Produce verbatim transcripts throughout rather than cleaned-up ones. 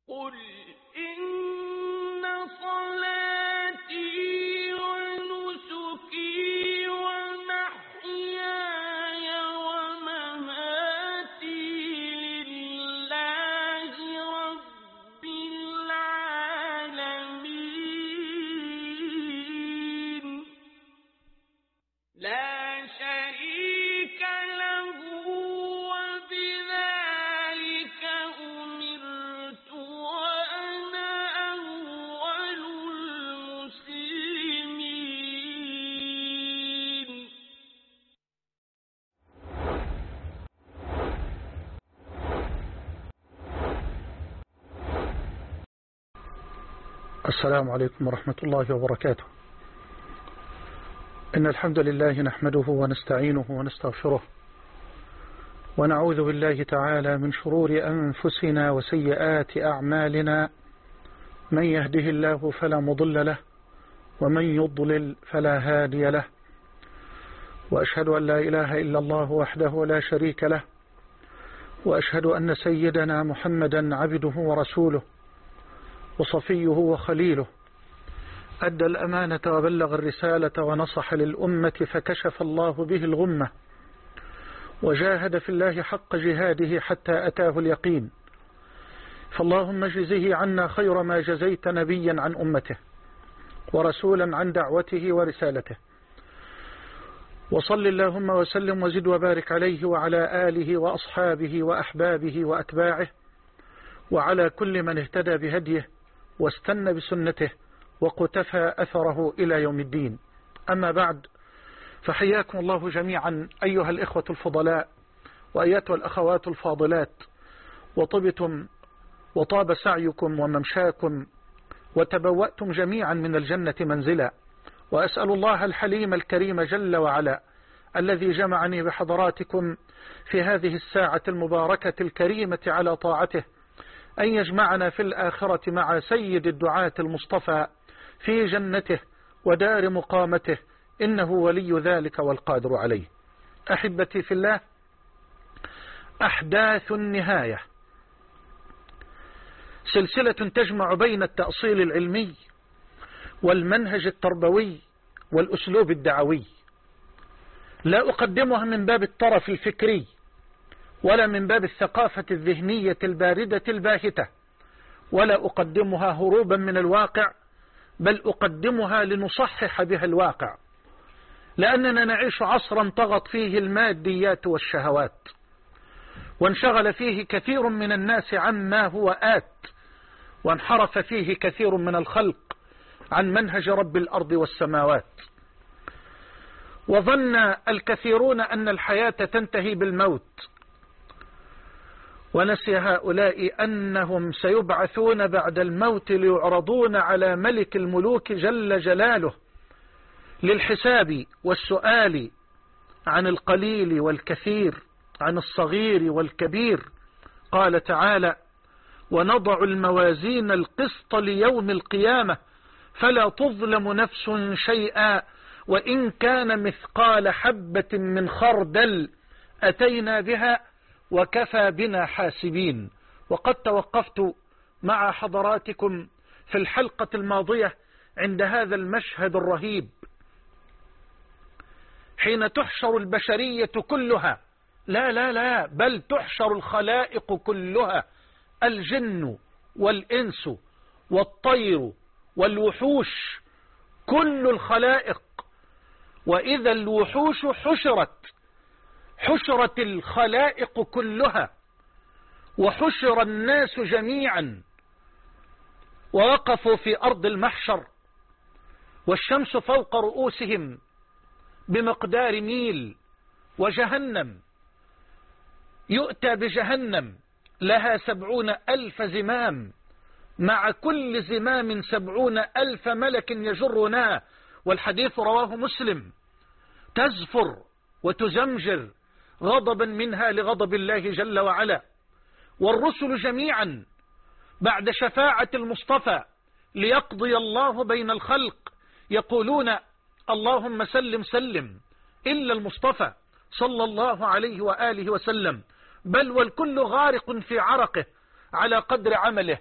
قل إن صلاتي ونسكي ومحياي ومماتي لله رب العالمين لا شريك له وبذلك أمرت وأنا أول المسلمين. السلام عليكم ورحمة الله وبركاته. إن الحمد لله نحمده ونستعينه ونستغفره ونعوذ بالله تعالى من شرور أنفسنا وسيئات أعمالنا، من يهده الله فلا مضل له ومن يضلل فلا هادي له، وأشهد أن لا إله إلا الله وحده لا شريك له، وأشهد أن سيدنا محمدا عبده ورسوله وصفيه وخليله، أدى الأمانة وبلغ الرسالة ونصح للأمة فكشف الله به الغمة، وجاهد في الله حق جهاده حتى أتاه اليقين. فاللهم اجزه عنا خير ما جزيت نبيا عن أمته ورسولا عن دعوته ورسالته، وصل اللهم وسلم وزد وبارك عليه وعلى آله وأصحابه وأحبابه وأتباعه وعلى كل من اهتدى بهديه واستنى بسنته وقتفى أثره إلى يوم الدين. أما بعد، فحياكم الله جميعا أيها الإخوة الفضلاء وأيتها الأخوات الفاضلات، وطبتم وطاب سعيكم وممشاكم وتبوأتم جميعا من الجنة منزلا، وأسأل الله الحليم الكريم جل وعلا الذي جمعني بحضراتكم في هذه الساعة المباركة الكريمة على طاعته أن يجمعنا في الآخرة مع سيد الدعاة المصطفى في جنته ودار مقامته، إنه ولي ذلك والقادر عليه. أحبتي في الله، أحداث النهاية سلسلة تجمع بين التأصيل العلمي والمنهج التربوي والأسلوب الدعوي، لا أقدمها من باب الطرف الفكري ولا من باب الثقافة الذهنية الباردة الباهتة، ولا أقدمها هروبا من الواقع، بل أقدمها لنصحح بها الواقع، لأننا نعيش عصرا طغت فيه الماديات والشهوات، وانشغل فيه كثير من الناس عما هو آت، وانحرف فيه كثير من الخلق عن منهج رب الأرض والسماوات، وظن الكثيرون أن الحياة تنتهي بالموت، ونسي هؤلاء أنهم سيبعثون بعد الموت ليعرضون على ملك الملوك جل جلاله للحساب والسؤال عن القليل والكثير، عن الصغير والكبير. قال تعالى: ونضع الموازين القسط ليوم القيامة فلا تظلم نفس شيئا وإن كان مثقال حبة من خردل أتينا بها وكفى بنا حاسبين. وقد توقفت مع حضراتكم في الحلقة الماضية عند هذا المشهد الرهيب، حين تحشر البشرية كلها، لا لا لا بل تحشر الخلائق كلها، الجن والإنس والطير والوحوش، كل الخلائق. وإذا الوحوش حشرت، حشرت الخلائق كلها، وحشر الناس جميعا، ووقفوا في أرض المحشر، والشمس فوق رؤوسهم بمقدار ميل، وجهنم يؤتى بجهنم لها سبعون ألف زمام، مع كل زمام سبعون ألف ملك يجرنا، والحديث رواه مسلم، تزفر وتزمجر غضبا منها لغضب الله جل وعلا. والرسل جميعا بعد شفاعة المصطفى ليقضي الله بين الخلق يقولون: اللهم سلم سلم، إلا المصطفى صلى الله عليه وآله وسلم، بل والكل غارق في عرقه على قدر عمله،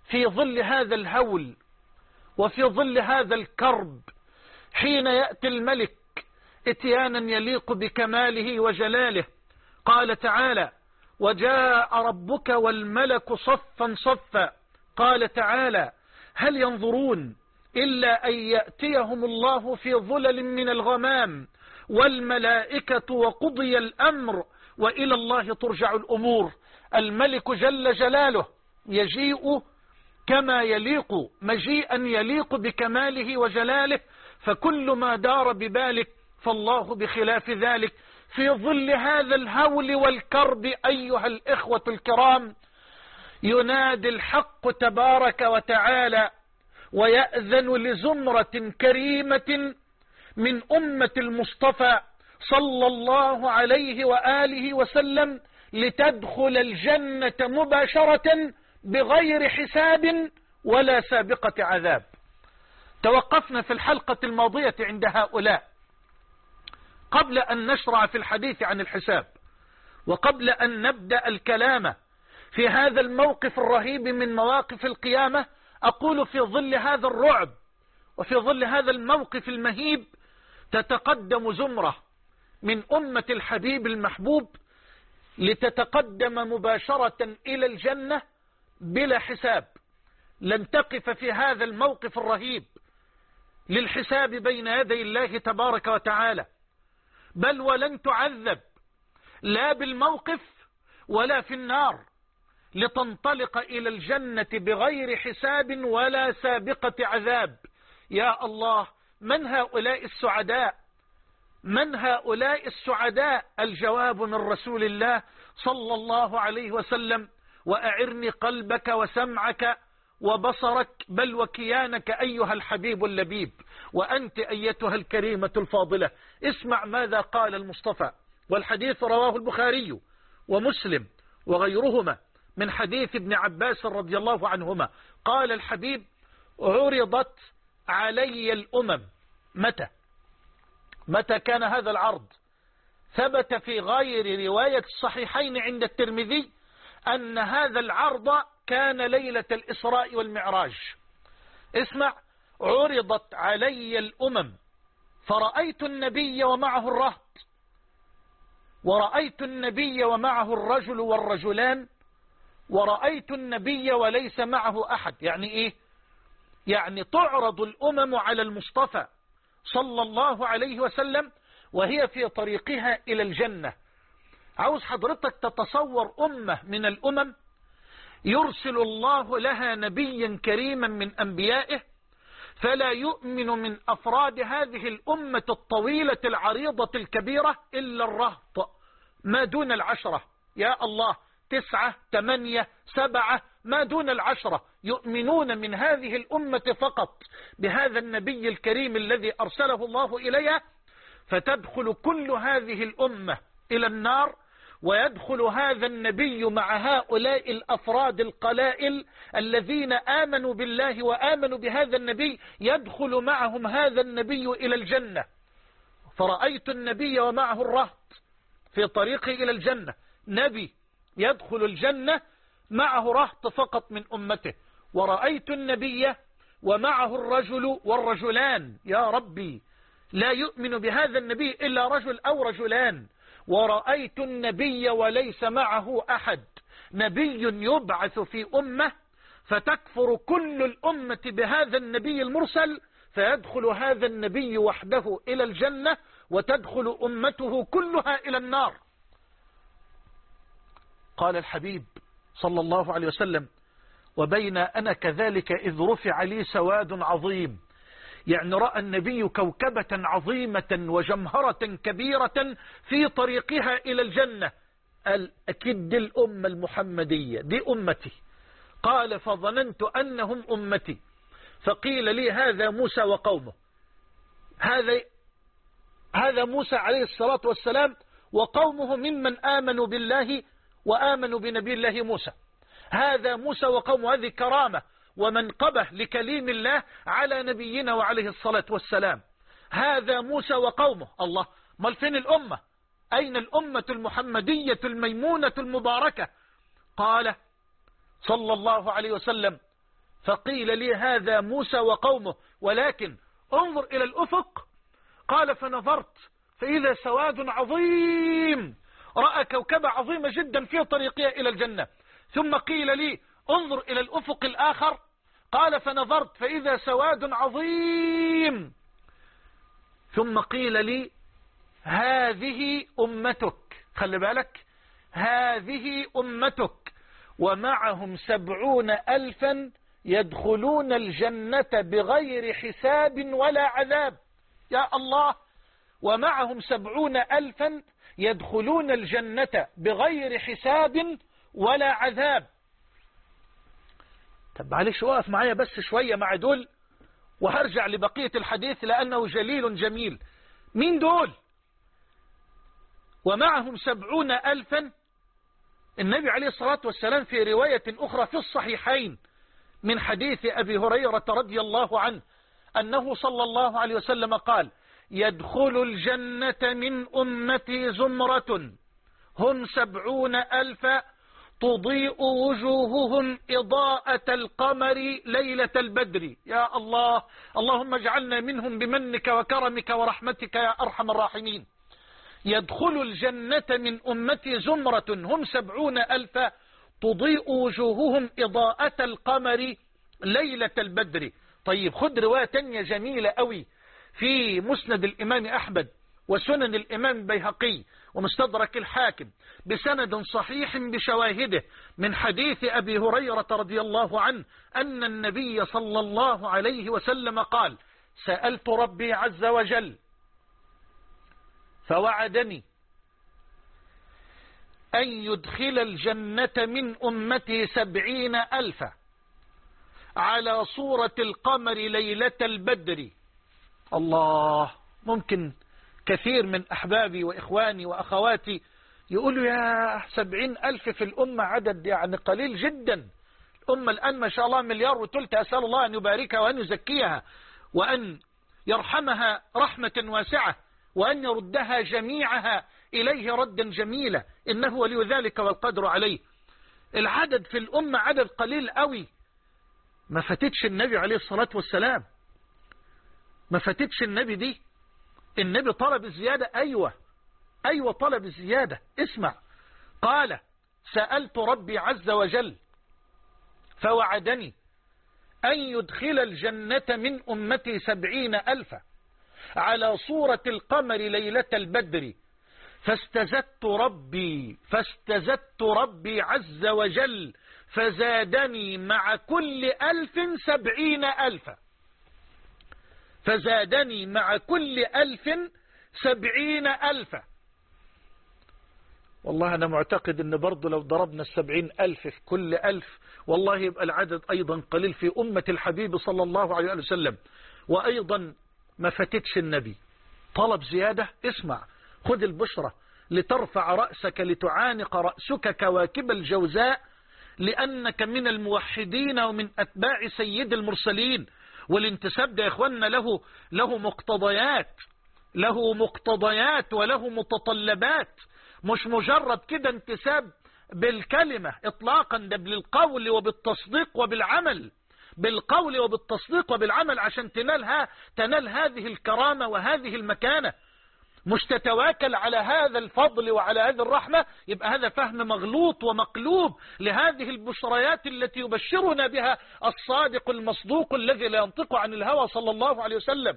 في ظل هذا الهول وفي ظل هذا الكرب، حين يأتي الملك اتيانا يليق بكماله وجلاله، قال تعالى: وجاء ربك والملك صفا صفا. قال تعالى: هل ينظرون إلا أن يأتيهم الله في ظلل من الغمام والملائكة وقضي الأمر وإلى الله ترجع الأمور. الملك جل جلاله يجيء كما يليق، مجيئا يليق بكماله وجلاله، فكل ما دار ببالك فالله بخلاف ذلك. في ظل هذا الهول والكرب أيها الإخوة الكرام، ينادي الحق تبارك وتعالى ويأذن لزمرة كريمة من أمة المصطفى صلى الله عليه وآله وسلم لتدخل الجنة مباشرة بغير حساب ولا سابقة عذاب. توقفنا في الحلقة الماضية عند هؤلاء قبل أن نشرع في الحديث عن الحساب، وقبل أن نبدأ الكلام في هذا الموقف الرهيب من مواقف القيامة، أقول في ظل هذا الرعب وفي ظل هذا الموقف المهيب تتقدم زمرة من أمة الحبيب المحبوب لتتقدم مباشرة إلى الجنة بلا حساب. لن تقف في هذا الموقف الرهيب للحساب بين يدي الله تبارك وتعالى، بل ولن تعذب لا بالموقف ولا في النار، لتنطلق إلى الجنة بغير حساب ولا سابقة عذاب. يا الله، من هؤلاء السعداء؟ من هؤلاء السعداء؟ الجواب من رسول الله صلى الله عليه وسلم: وأعرني قلبك وسمعك وبصرك بل وكيانك أيها الحبيب اللبيب، وأنت أيتها الكريمة الفاضلة. اسمع ماذا قال المصطفى، والحديث رواه البخاري ومسلم وغيرهما من حديث ابن عباس رضي الله عنهما. قال الحبيب: عرضت علي الأمم. متى متى كان هذا العرض؟ ثبت في غير رواية الصحيحين عند الترمذي أن هذا العرض كان ليلة الإسراء والمعراج. اسمع: عرضت علي الأمم فرأيت النبي ومعه الرهط، ورأيت النبي ومعه الرجل والرجلان، ورأيت النبي وليس معه أحد. يعني إيه؟ يعني تعرض الأمم على المصطفى صلى الله عليه وسلم وهي في طريقها إلى الجنة. عاوز حضرتك تتصور أمة من الأمم يرسل الله لها نبيا كريما من أنبيائه، فلا يؤمن من أفراد هذه الأمة الطويلة العريضة الكبيرة إلا الرهط ما دون العشرة. يا الله، تسعة ثمانية سبعة ما دون العشرة يؤمنون من هذه الأمة فقط بهذا النبي الكريم الذي أرسله الله إليها، فتدخل كل هذه الأمة إلى النار، ويدخل هذا النبي مع هؤلاء الأفراد القلائل الذين آمنوا بالله وآمنوا بهذا النبي، يدخل معهم هذا النبي إلى الجنة. فرأيت النبي ومعه الرهط في طريقه إلى الجنة، نبي يدخل الجنة معه رهط فقط من أمته. ورأيت النبي ومعه الرجل والرجلان، يا ربي لا يؤمن بهذا النبي إلا رجل أو رجلان. ورأيت النبي وليس معه أحد، نبي يبعث في أمة فتكفر كل الأمة بهذا النبي المرسل، فيدخل هذا النبي وحده إلى الجنة وتدخل أمته كلها إلى النار. قال الحبيب صلى الله عليه وسلم: وبين أنا كذلك إذ رفع لي سواد عظيم. يعني رأى النبي كوكبة عظيمة وجمهرة كبيرة في طريقها إلى الجنة. قال: أكيد دي الأمة المحمدية، دي أمتي. قال: فظننت أنهم أمتي، فقيل لي هذا موسى وقومه. هذا هذا موسى عليه الصلاة والسلام وقومه ممن آمنوا بالله وآمنوا بنبي الله موسى. هذا موسى وقومه، هذه كرامة ومنقبة لكليم الله على نبينا وعليه الصلاة والسلام. هذا موسى وقومه. الله، ما فين الأمة؟ أين الأمة المحمدية الميمونة المباركة؟ قال صلى الله عليه وسلم: فقيل لي هذا موسى وقومه، ولكن انظر إلى الأفق. قال فنظرت فإذا سواد عظيم، رأى كوكبة عظيمة جدا في طريقها إلى الجنة. ثم قيل لي انظر إلى الأفق الآخر، قال فنظرت فإذا سواد عظيم. ثم قيل لي هذه أمتك، خلي بالك، هذه أمتك ومعهم سبعون ألفا يدخلون الجنة بغير حساب ولا عذاب. يا الله، ومعهم سبعون ألفا يدخلون الجنة بغير حساب ولا عذاب. طب معلش وقف معايا بس شوية مع دول وهرجع لبقية الحديث لأنه جليل جميل. مين دول؟ ومعهم سبعون ألفا. النبي عليه الصلاة والسلام في رواية أخرى في الصحيحين من حديث أبي هريرة رضي الله عنه أنه صلى الله عليه وسلم قال يدخل الجنة من أمتي زمرة هم سبعون ألفا تضيء وجوههم إضاءة القمر ليلة البدر. يا الله، اللهم اجعلنا منهم بمنك وكرمك ورحمتك يا أرحم الراحمين. يدخل الجنة من أمتي زمرة هم سبعون ألفا تضيء وجوههم إضاءة القمر ليلة البدر. طيب خد رواية تانية جميلة قوي في مسند الإمام أحمد وسنن الإمام البيهقي ومستدرك الحاكم بسند صحيح بشواهده من حديث أبي هريرة رضي الله عنه أن النبي صلى الله عليه وسلم قال سألت ربي عز وجل فوعدني أن يدخل الجنة من أمتي سبعين ألفا على صورة القمر ليلة البدر. الله، ممكن كثير من أحبابي وإخواني وأخواتي يقولوا يا سبعين ألف في الأمة عدد يعني قليل جدا. الأمة الآن ما شاء الله مليار وثلث، أسأل الله أن يباركها وأن يزكيها وأن يرحمها رحمة واسعة وأن يردها جميعها إليه ردا جميلا، إنه ولي ذلك والقدر عليه. العدد في الأمة عدد قليل قوي. ما فتتش النبي عليه الصلاة والسلام، ما فتتش النبي دي. النبي طلب الزيادة، أيوة أيوة طلب الزيادة. اسمع، قال سألت ربي عز وجل فوعدني أن يدخل الجنة من أمتي سبعين ألفا على صورة القمر ليلة البدر فاستزدت ربي فاستزدت ربي عز وجل فزادني مع كل ألف سبعين ألفا فزادني مع كل ألف سبعين ألفا. والله أنا معتقد أن برضو لو ضربنا السبعين ألف في كل ألف والله يبقى العدد أيضا قليل في أمة الحبيب صلى الله عليه وسلم. وأيضا ما فتتش النبي، طلب زيادة. اسمع، خذ البشرة لترفع رأسك لتعانق رأسك كواكب الجوزاء لأنك من الموحدين ومن أتباع سيد المرسلين. والانتساب ده يا إخواننا له له مقتضيات له مقتضيات وله متطلبات، مش مجرد كده انتساب بالكلمة إطلاقا، ده بالقول وبالتصديق وبالعمل، بالقول وبالتصديق وبالعمل عشان تنالها تنال هذه الكرامة وهذه المكانة. مش تتواكل على هذا الفضل وعلى هذه الرحمة، يبقى هذا فهم مغلوط ومقلوب لهذه البشريات التي يبشرنا بها الصادق المصدوق الذي لا ينطق عن الهوى صلى الله عليه وسلم.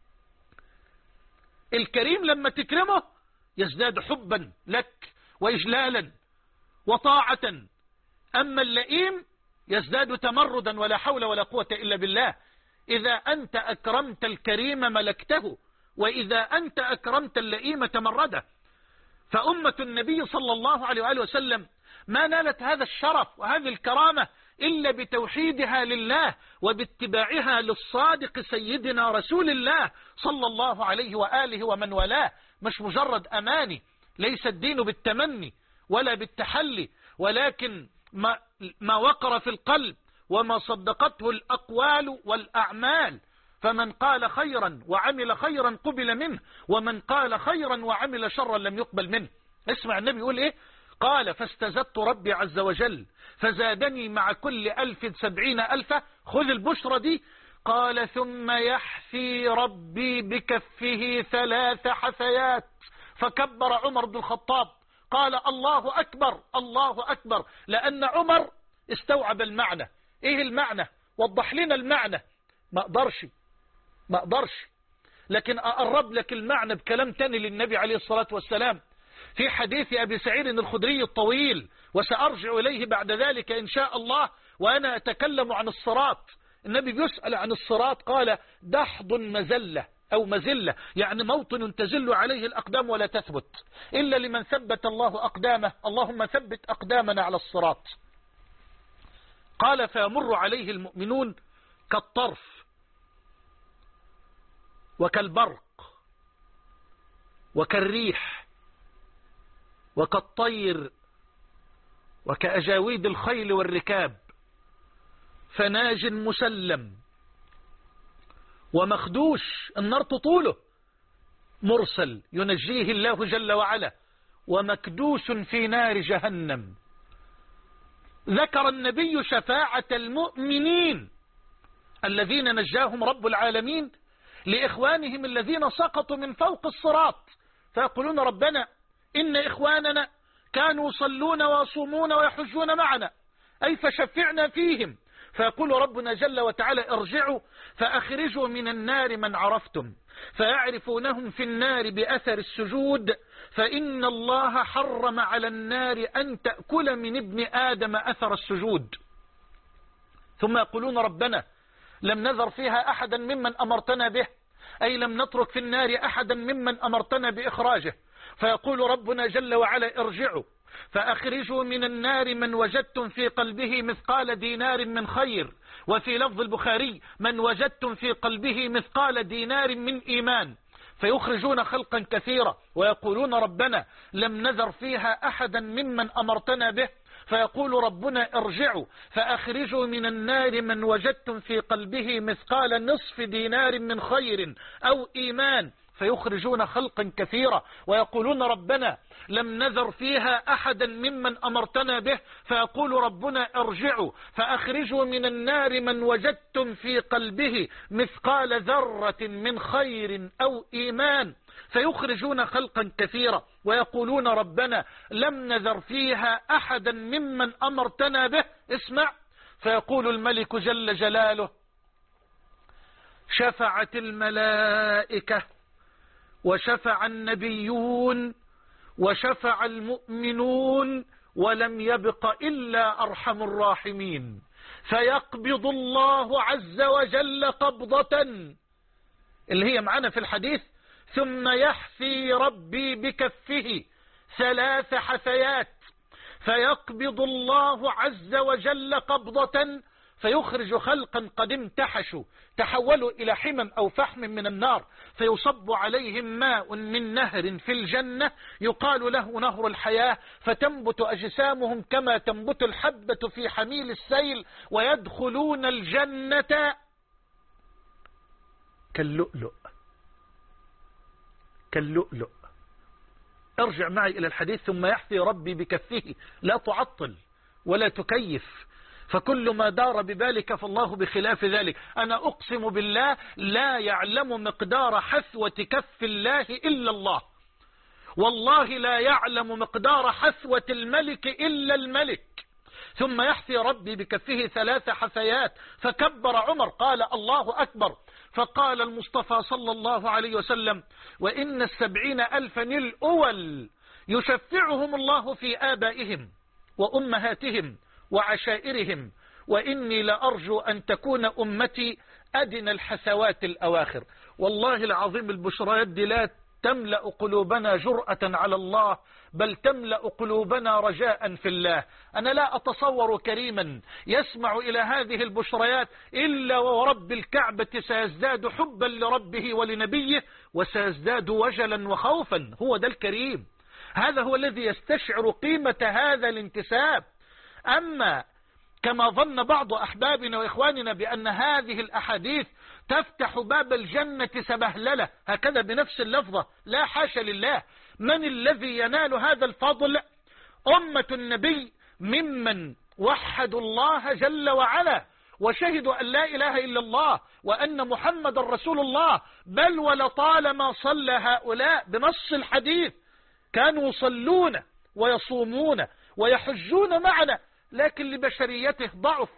الكريم لما تكرمه يزداد حبا لك وإجلالا وطاعة، أما اللئيم يزداد تمردا ولا حول ولا قوة إلا بالله. إذا أنت أكرمت الكريم ملكته، وإذا أنت أكرمت اللئيم تمرده. فأمة النبي صلى الله عليه وآله وسلم ما نالت هذا الشرف وهذه الكرامة إلا بتوحيدها لله وباتباعها للصادق سيدنا رسول الله صلى الله عليه وآله ومن والاه. مش مجرد أماني، ليس الدين بالتمني ولا بالتحلي، ولكن ما, ما وقر في القلب وما صدقته الأقوال والأعمال. فمن قال خيرا وعمل خيرا قبل منه، ومن قال خيرا وعمل شرا لم يقبل منه. اسمع النبي يقول ايه؟ قال فاستزدت ربي عز وجل فزادني مع كل ألف سبعين ألفا. خذ البشرى دي. قال ثم يحثي ربي بكفه ثلاث حثيات. فكبر عمر بن الخطاب قال الله أكبر الله أكبر، لأن عمر استوعب المعنى. ايه المعنى؟ وضح لنا المعنى. ما اقدرش ما اقدرش لكن اقرب لك المعنى بكلام تاني للنبي عليه الصلاة والسلام في حديث أبي سعيد الخدري الطويل، وسأرجع إليه بعد ذلك إن شاء الله وأنا أتكلم عن الصراط. النبي بيسأل عن الصراط قال دحض مزلة أو مزلة، يعني موطن تزل عليه الأقدام ولا تثبت إلا لمن ثبت الله أقدامه. اللهم ثبت أقدامنا على الصراط. قال فيمر عليه المؤمنون كالطرف وكالبرق وكالريح وكالطير وكأجاويد الخيل والركاب، فناج مسلم ومخدوش، النار تطوله، مرسل ينجيه الله جل وعلا، ومكدوس في نار جهنم. ذكر النبي شفاعة المؤمنين الذين نجاهم رب العالمين لإخوانهم الذين سقطوا من فوق الصراط، فيقولون ربنا إن إخواننا كانوا يصلون ويصومون ويحجون معنا، أي فشفعنا فيهم. فيقول ربنا جل وتعالى ارجعوا فأخرجوا من النار من عرفتم فيعرفونهم في النار بأثر السجود، فإن الله حرم على النار أن تأكل من ابن آدم أثر السجود. ثم يقولون ربنا لم نذر فيها أحدا ممن أمرتنا به، أي لم نترك في النار أحدا ممن أمرتنا بإخراجه. فيقول ربنا جل وعلا ارجعوا فأخرجوا من النار من وجدتم في قلبه مثقال دينار من خير، وفي لفظ البخاري من وجدتم في قلبه مثقال دينار من إيمان، فيخرجون خلقا كثيرا ويقولون ربنا لم نذر فيها أحدا ممن أمرتنا به. فيقول ربنا ارجعوا فأخرجوا من النار من وجدتم في قلبه مثقال نصف دينار من خير أو إيمان، فيخرجون خلقا كثيرا ويقولون ربنا لم نذر فيها أحدا ممن أمرتنا به. فيقول ربنا ارجعوا فأخرجوا من النار من وجدتم في قلبه مثقال ذرة من خير أو إيمان، فيخرجون خلقا كثيرا ويقولون ربنا لم نذر فيها أحدا ممن أمرتنا به. اسمع، فيقول الملك جل جلاله شفعت الملائكة وشفع النبيون وشفع المؤمنون ولم يبق إلا أرحم الراحمين، فيقبض الله عز وجل قبضة اللي هي معنا في الحديث ثم يحثي ربي بكفه ثلاث حثيات، فيقبض الله عز وجل قبضة فيخرج خلقا قد امتحشوا تحولوا إلى حمم أو فحم من النار، فيصب عليهم ماء من نهر في الجنة يقال له نهر الحياة، فتنبت أجسامهم كما تنبت الحبة في حميل السيل، ويدخلون الجنة كاللؤلؤ كاللؤلؤ. ارجع معي إلى الحديث ثم يحثي ربي بكفه، لا تعطل ولا تكيف، فكل ما دار ببالك فالله بخلاف ذلك. أنا أقسم بالله لا يعلم مقدار حثوة كف الله إلا الله، والله لا يعلم مقدار حثوة الملك إلا الملك. ثم يحثي ربي بكفه ثلاث حثيات، فكبر عمر قال الله أكبر. فقال المصطفى صلى الله عليه وسلم وإن السبعين ألفا الأول يشفعهم الله في آبائهم وأمهاتهم وعشائرهم، وإني لأرجو أن تكون أمتي أدنى الحثوات الأواخر. والله العظيم البشريات دي لا تملأ قلوبنا جرأة على الله، بل تملأ قلوبنا رجاء في الله. أنا لا أتصور كريما يسمع إلى هذه البشريات إلا ورب الكعبة سيزداد حبا لربه ولنبيه، وسيزداد وجلا وخوفا. هو ده الكريم، هذا هو الذي يستشعر قيمة هذا الانتساب. أما كما ظن بعض أحبابنا وإخواننا بأن هذه الأحاديث تفتح باب الجنة سبهللة هكذا بنفس اللفظة، لا حاشا لله. من الذي ينال هذا الفضل؟ أمة النبي ممن وحدوا الله جل وعلا وشهدوا أن لا إله إلا الله وأن محمد رسول الله، بل ولطالما صلى هؤلاء بنص الحديث كانوا يصلون ويصومون ويحجون معنا، لكن لبشريته ضعف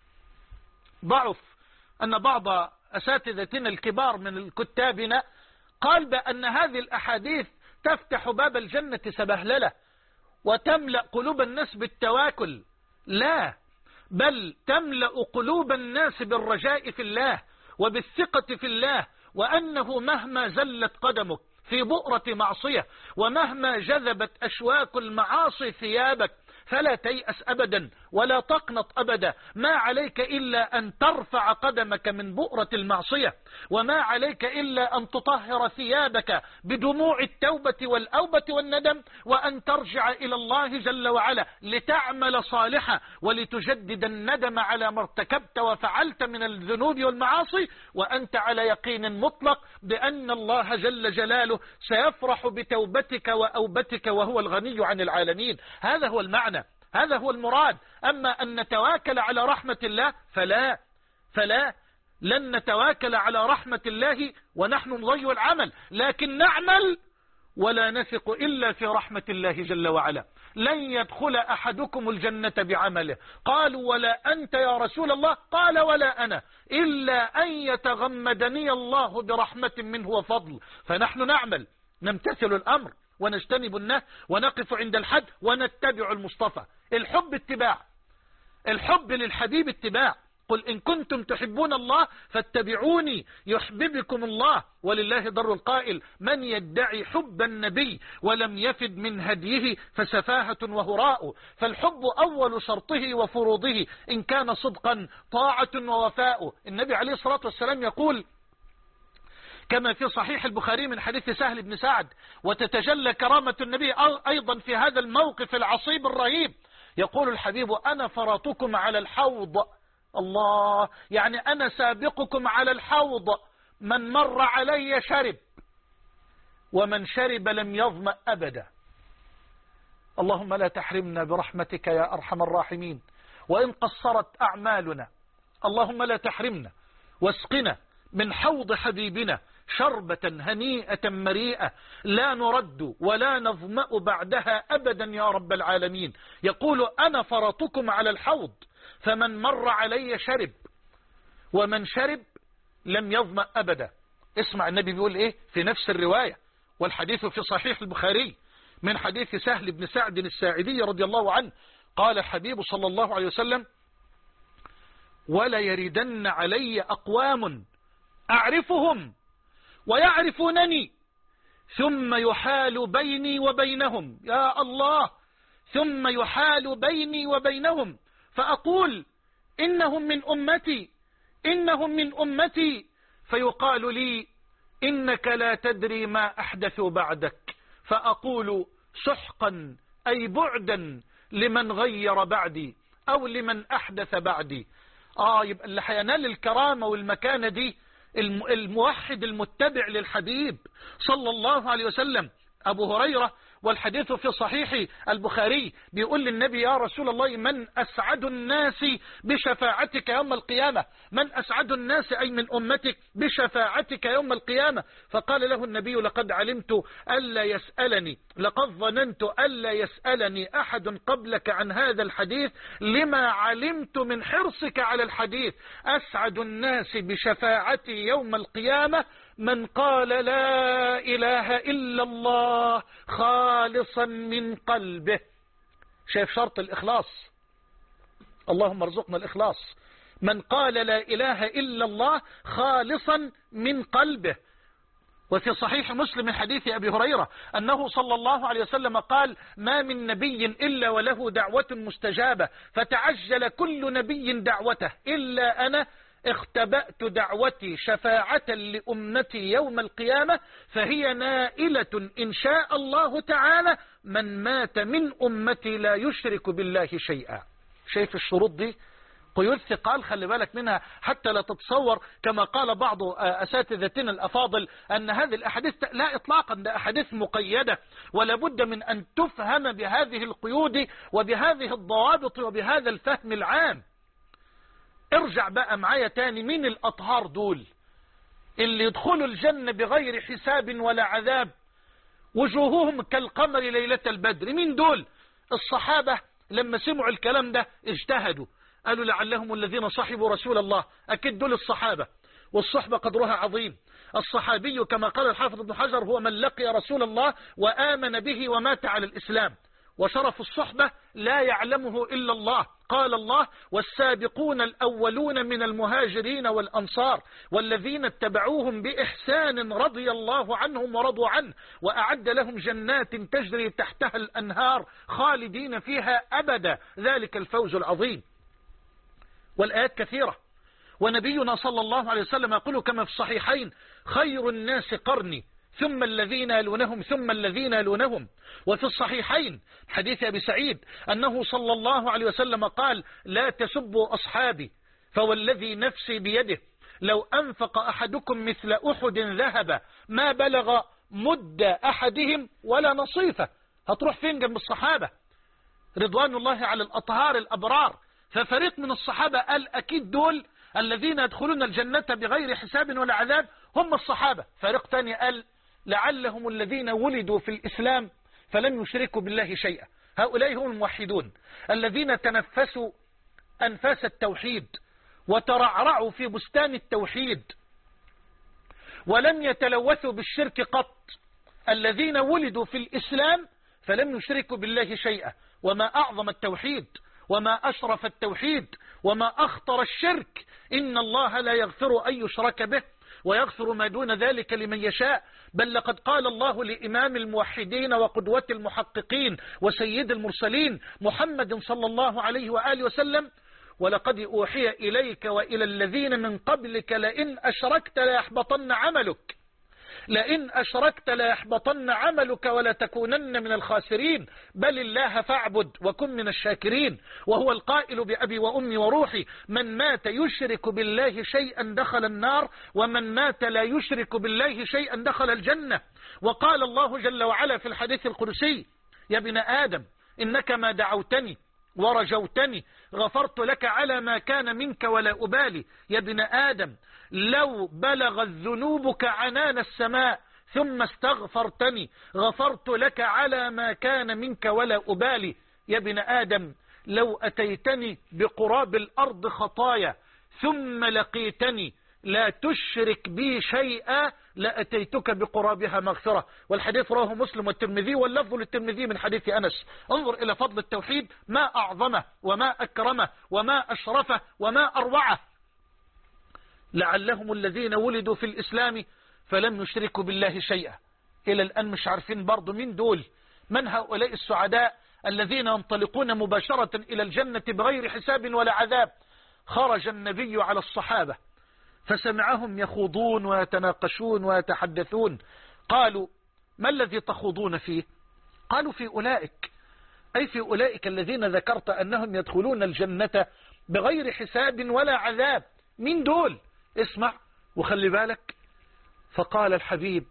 ضعف أن بعض أساتذتنا الكبار من كتابنا قال بأن هذه الأحاديث تفتح باب الجنة سبهللة وتملأ قلوب الناس بالتواكل. لا، بل تملأ قلوب الناس بالرجاء في الله وبالثقة في الله، وأنه مهما زلت قدمك في بؤرة معصية ومهما جذبت أشواك المعاصي ثيابك فلا تيأس أبدا ولا تقنط أبدا. ما عليك إلا أن ترفع قدمك من بؤرة المعصية، وما عليك إلا أن تطهر ثيابك بدموع التوبة والأوبة والندم، وأن ترجع إلى الله جل وعلا لتعمل صالحا ولتجدد الندم على ما ارتكبت وفعلت من الذنوب والمعاصي، وأنت على يقين مطلق بأن الله جل جلاله سيفرح بتوبتك وأوبتك وهو الغني عن العالمين. هذا هو المعنى، هذا هو المراد. أما أن نتواكل على رحمة الله فلا فلا لن نتواكل على رحمة الله ونحن نضيع العمل، لكن نعمل ولا نثق إلا في رحمة الله جل وعلا. لن يدخل أحدكم الجنة بعمله. قالوا ولا أنت يا رسول الله؟ قال ولا أنا، إلا أن يتغمدني الله برحمة منه وفضل. فنحن نعمل، نمتثل الأمر ونجتنب النهي ونقف عند الحد ونتبع المصطفى. الحب اتباع، الحب للحبيب اتباع. قل إن كنتم تحبون الله فاتبعوني يحببكم الله، ولله در القائل من يدعي حب النبي ولم يفد من هديه فسفاهة وهراء. فالحب أول شرطه وفروضه إن كان صدقا طاعة ووفاء. النبي عليه الصلاة والسلام يقول كما في صحيح البخاري من حديث سهل بن سعد، وتتجلى كرامة النبي أيضا في هذا الموقف العصيب الرهيب، يقول الحبيب أنا فرطكم على الحوض. الله، يعني أنا سابقكم على الحوض، من مر علي شرب ومن شرب لم يظمأ أبدا. اللهم لا تحرمنا برحمتك يا أرحم الراحمين، وإن قصرت أعمالنا اللهم لا تحرمنا، واسقنا من حوض حبيبنا شربة هنيئة مريئة لا نرد ولا نظمأ بعدها أبدا يا رب العالمين. يقول أنا فرطكم على الحوض، فمن مر علي شرب ومن شرب لم يظمأ أبدا. اسمع النبي بيقول إيه في نفس الرواية، والحديث في صحيح البخاري من حديث سهل بن سعد الساعدي رضي الله عنه، قال الحبيب صلى الله عليه وسلم ولا يردن علي أقوام أعرفهم ويعرفونني ثم يحال بيني وبينهم، يا الله، ثم يحال بيني وبينهم فأقول إنهم من أمتي إنهم من أمتي، فيقال لي إنك لا تدري ما أحدثوا بعدك، فأقول سحقا أي بعدا لمن غير بعدي أو لمن أحدث بعدي. آه يبقى اللي هينال الكرامة والمكانة دي الموحد المتبع للحبيب صلى الله عليه وسلم. أبو هريرة والحديث في صحيح البخاري بيقول للنبي يا رسول الله من أسعد الناس بشفاعتك يوم القيامة، من أسعد الناس أي من أمتك بشفاعتك يوم القيامة؟ فقال له النبي لقد علمت ألا يسألني لقد ظننت ألا يسألني أحد قبلك عن هذا الحديث لما علمت من حرصك على الحديث. أسعد الناس بشفاعتي يوم القيامة من قال لا إله إلا الله خالصا من قلبه. شايف شرط الإخلاص؟ اللهم ارزقنا الإخلاص. من قال لا إله إلا الله خالصا من قلبه. وفي صحيح مسلم من حديث أبي هريرة أنه صلى الله عليه وسلم قال ما من نبي إلا وله دعوة مستجابة، فتعجل كل نبي دعوته إلا أنا اختبأت دعوتي شفاعة لأمتي يوم القيامة، فهي نائلة إن شاء الله تعالى من مات من أمتي لا يشرك بالله شيئا. شايف الشروط دي؟ قيود ثقال خلي بالك منها، حتى لا تتصور كما قال بعض أساتذتنا الأفاضل أن هذه الأحاديث لا إطلاقا، ده أحاديث مقيدة ولا بد من أن تفهم بهذه القيود وبهذه الضوابط وبهذا الفهم العام. ارجع بقى معايا تاني، مين الأطهار دول اللي يدخلوا الجنة بغير حساب ولا عذاب وجوههم كالقمر ليلة البدر؟ مين دول؟ الصحابة لما سمعوا الكلام ده اجتهدوا، قالوا لعلهم الذين صحبوا رسول الله. أكيد دول الصحابة، والصحبة قدرها عظيم. الصحابي كما قال الحافظ ابن حجر هو من لقي رسول الله وآمن به ومات على الإسلام، وشرف الصحبة لا يعلمه إلا الله. قال الله: والسابقون الأولون من المهاجرين والأنصار والذين اتبعوهم بإحسان رضي الله عنهم ورضوا عنه وأعد لهم جنات تجري تحتها الأنهار خالدين فيها أبدا، ذلك الفوز العظيم. والآيات كثيرة. ونبينا صلى الله عليه وسلم يقول كما في الصحيحين: خير الناس قرني ثم الذين يلونهم ثم الذين يلونهم. وفي الصحيحين حديث أبي سعيد أنه صلى الله عليه وسلم قال: لا تسبوا أصحابي فوالذي نفسي بيده لو أنفق أحدكم مثل أحد ذهب ما بلغ مد أحدهم ولا نصيفه. هتروح فين جنب الصحابة رضوان الله على الأطهار الأبرار؟ ففريق من الصحابة قال أكيد دول الذين يدخلون الجنة بغير حساب ولا عذاب هم الصحابة. فريق تاني قال لعلهم الذين ولدوا في الإسلام فلم يشركوا بالله شيئا. هؤلاء هم الموحدون الذين تنفسوا أنفاس التوحيد وترعرعوا في بستان التوحيد ولم يتلوثوا بالشرك قط، الذين ولدوا في الإسلام فلم يشركوا بالله شيئا. وما أعظم التوحيد وما أشرف التوحيد وما أخطر الشرك. إن الله لا يغفر أن يشرك به ويغفر ما دون ذلك لمن يشاء. بل لقد قال الله لإمام الموحدين وقدوة المحققين وسيد المرسلين محمد صلى الله عليه وآله وسلم: ولقد أوحي إليك وإلى الذين من قبلك لئن أشركت ليحبطن عملك لئن أشركت ليحبطن عملك ولتكونن من الخاسرين بل الله فاعبد وكن من الشاكرين. وهو القائل بأبي وأمي وروحي: من مات يشرك بالله شيئا دخل النار ومن مات لا يشرك بالله شيئا دخل الجنة. وقال الله جل وعلا في الحديث القدسي: يا ابن آدم إنك ما دعوتني ورجوتني غفرت لك على ما كان منك ولا أبالي. يا ابن آدم لو بلغت ذنوبك عنان السماء ثم استغفرتني غفرت لك على ما كان منك ولا أبالي. يا ابن آدم لو أتيتني بقراب الأرض خطايا ثم لقيتني لا تشرك بي شيئا لأتيتك بقرابها مغفرة. والحديث رواه مسلم والترمذي واللفظ للترمذي من حديث أنس. انظر إلى فضل التوحيد، ما أعظمه وما أكرمه وما أشرفه وما أروعه. لعلهم الذين ولدوا في الإسلام فلم يشركوا بالله شيئا. إلى الآن مش عارفين برضو مين دول، من هؤلاء السعداء الذين ينطلقون مباشرة إلى الجنة بغير حساب ولا عذاب. خرج النبي على الصحابة فسمعهم يخوضون ويتناقشون ويتحدثون. قالوا: ما الذي تخوضون فيه؟ قالوا: في أولئك، أي في أولئك الذين ذكرت أنهم يدخلون الجنة بغير حساب ولا عذاب. مين دول؟ اسمع وخلي بالك. فقال الحبيب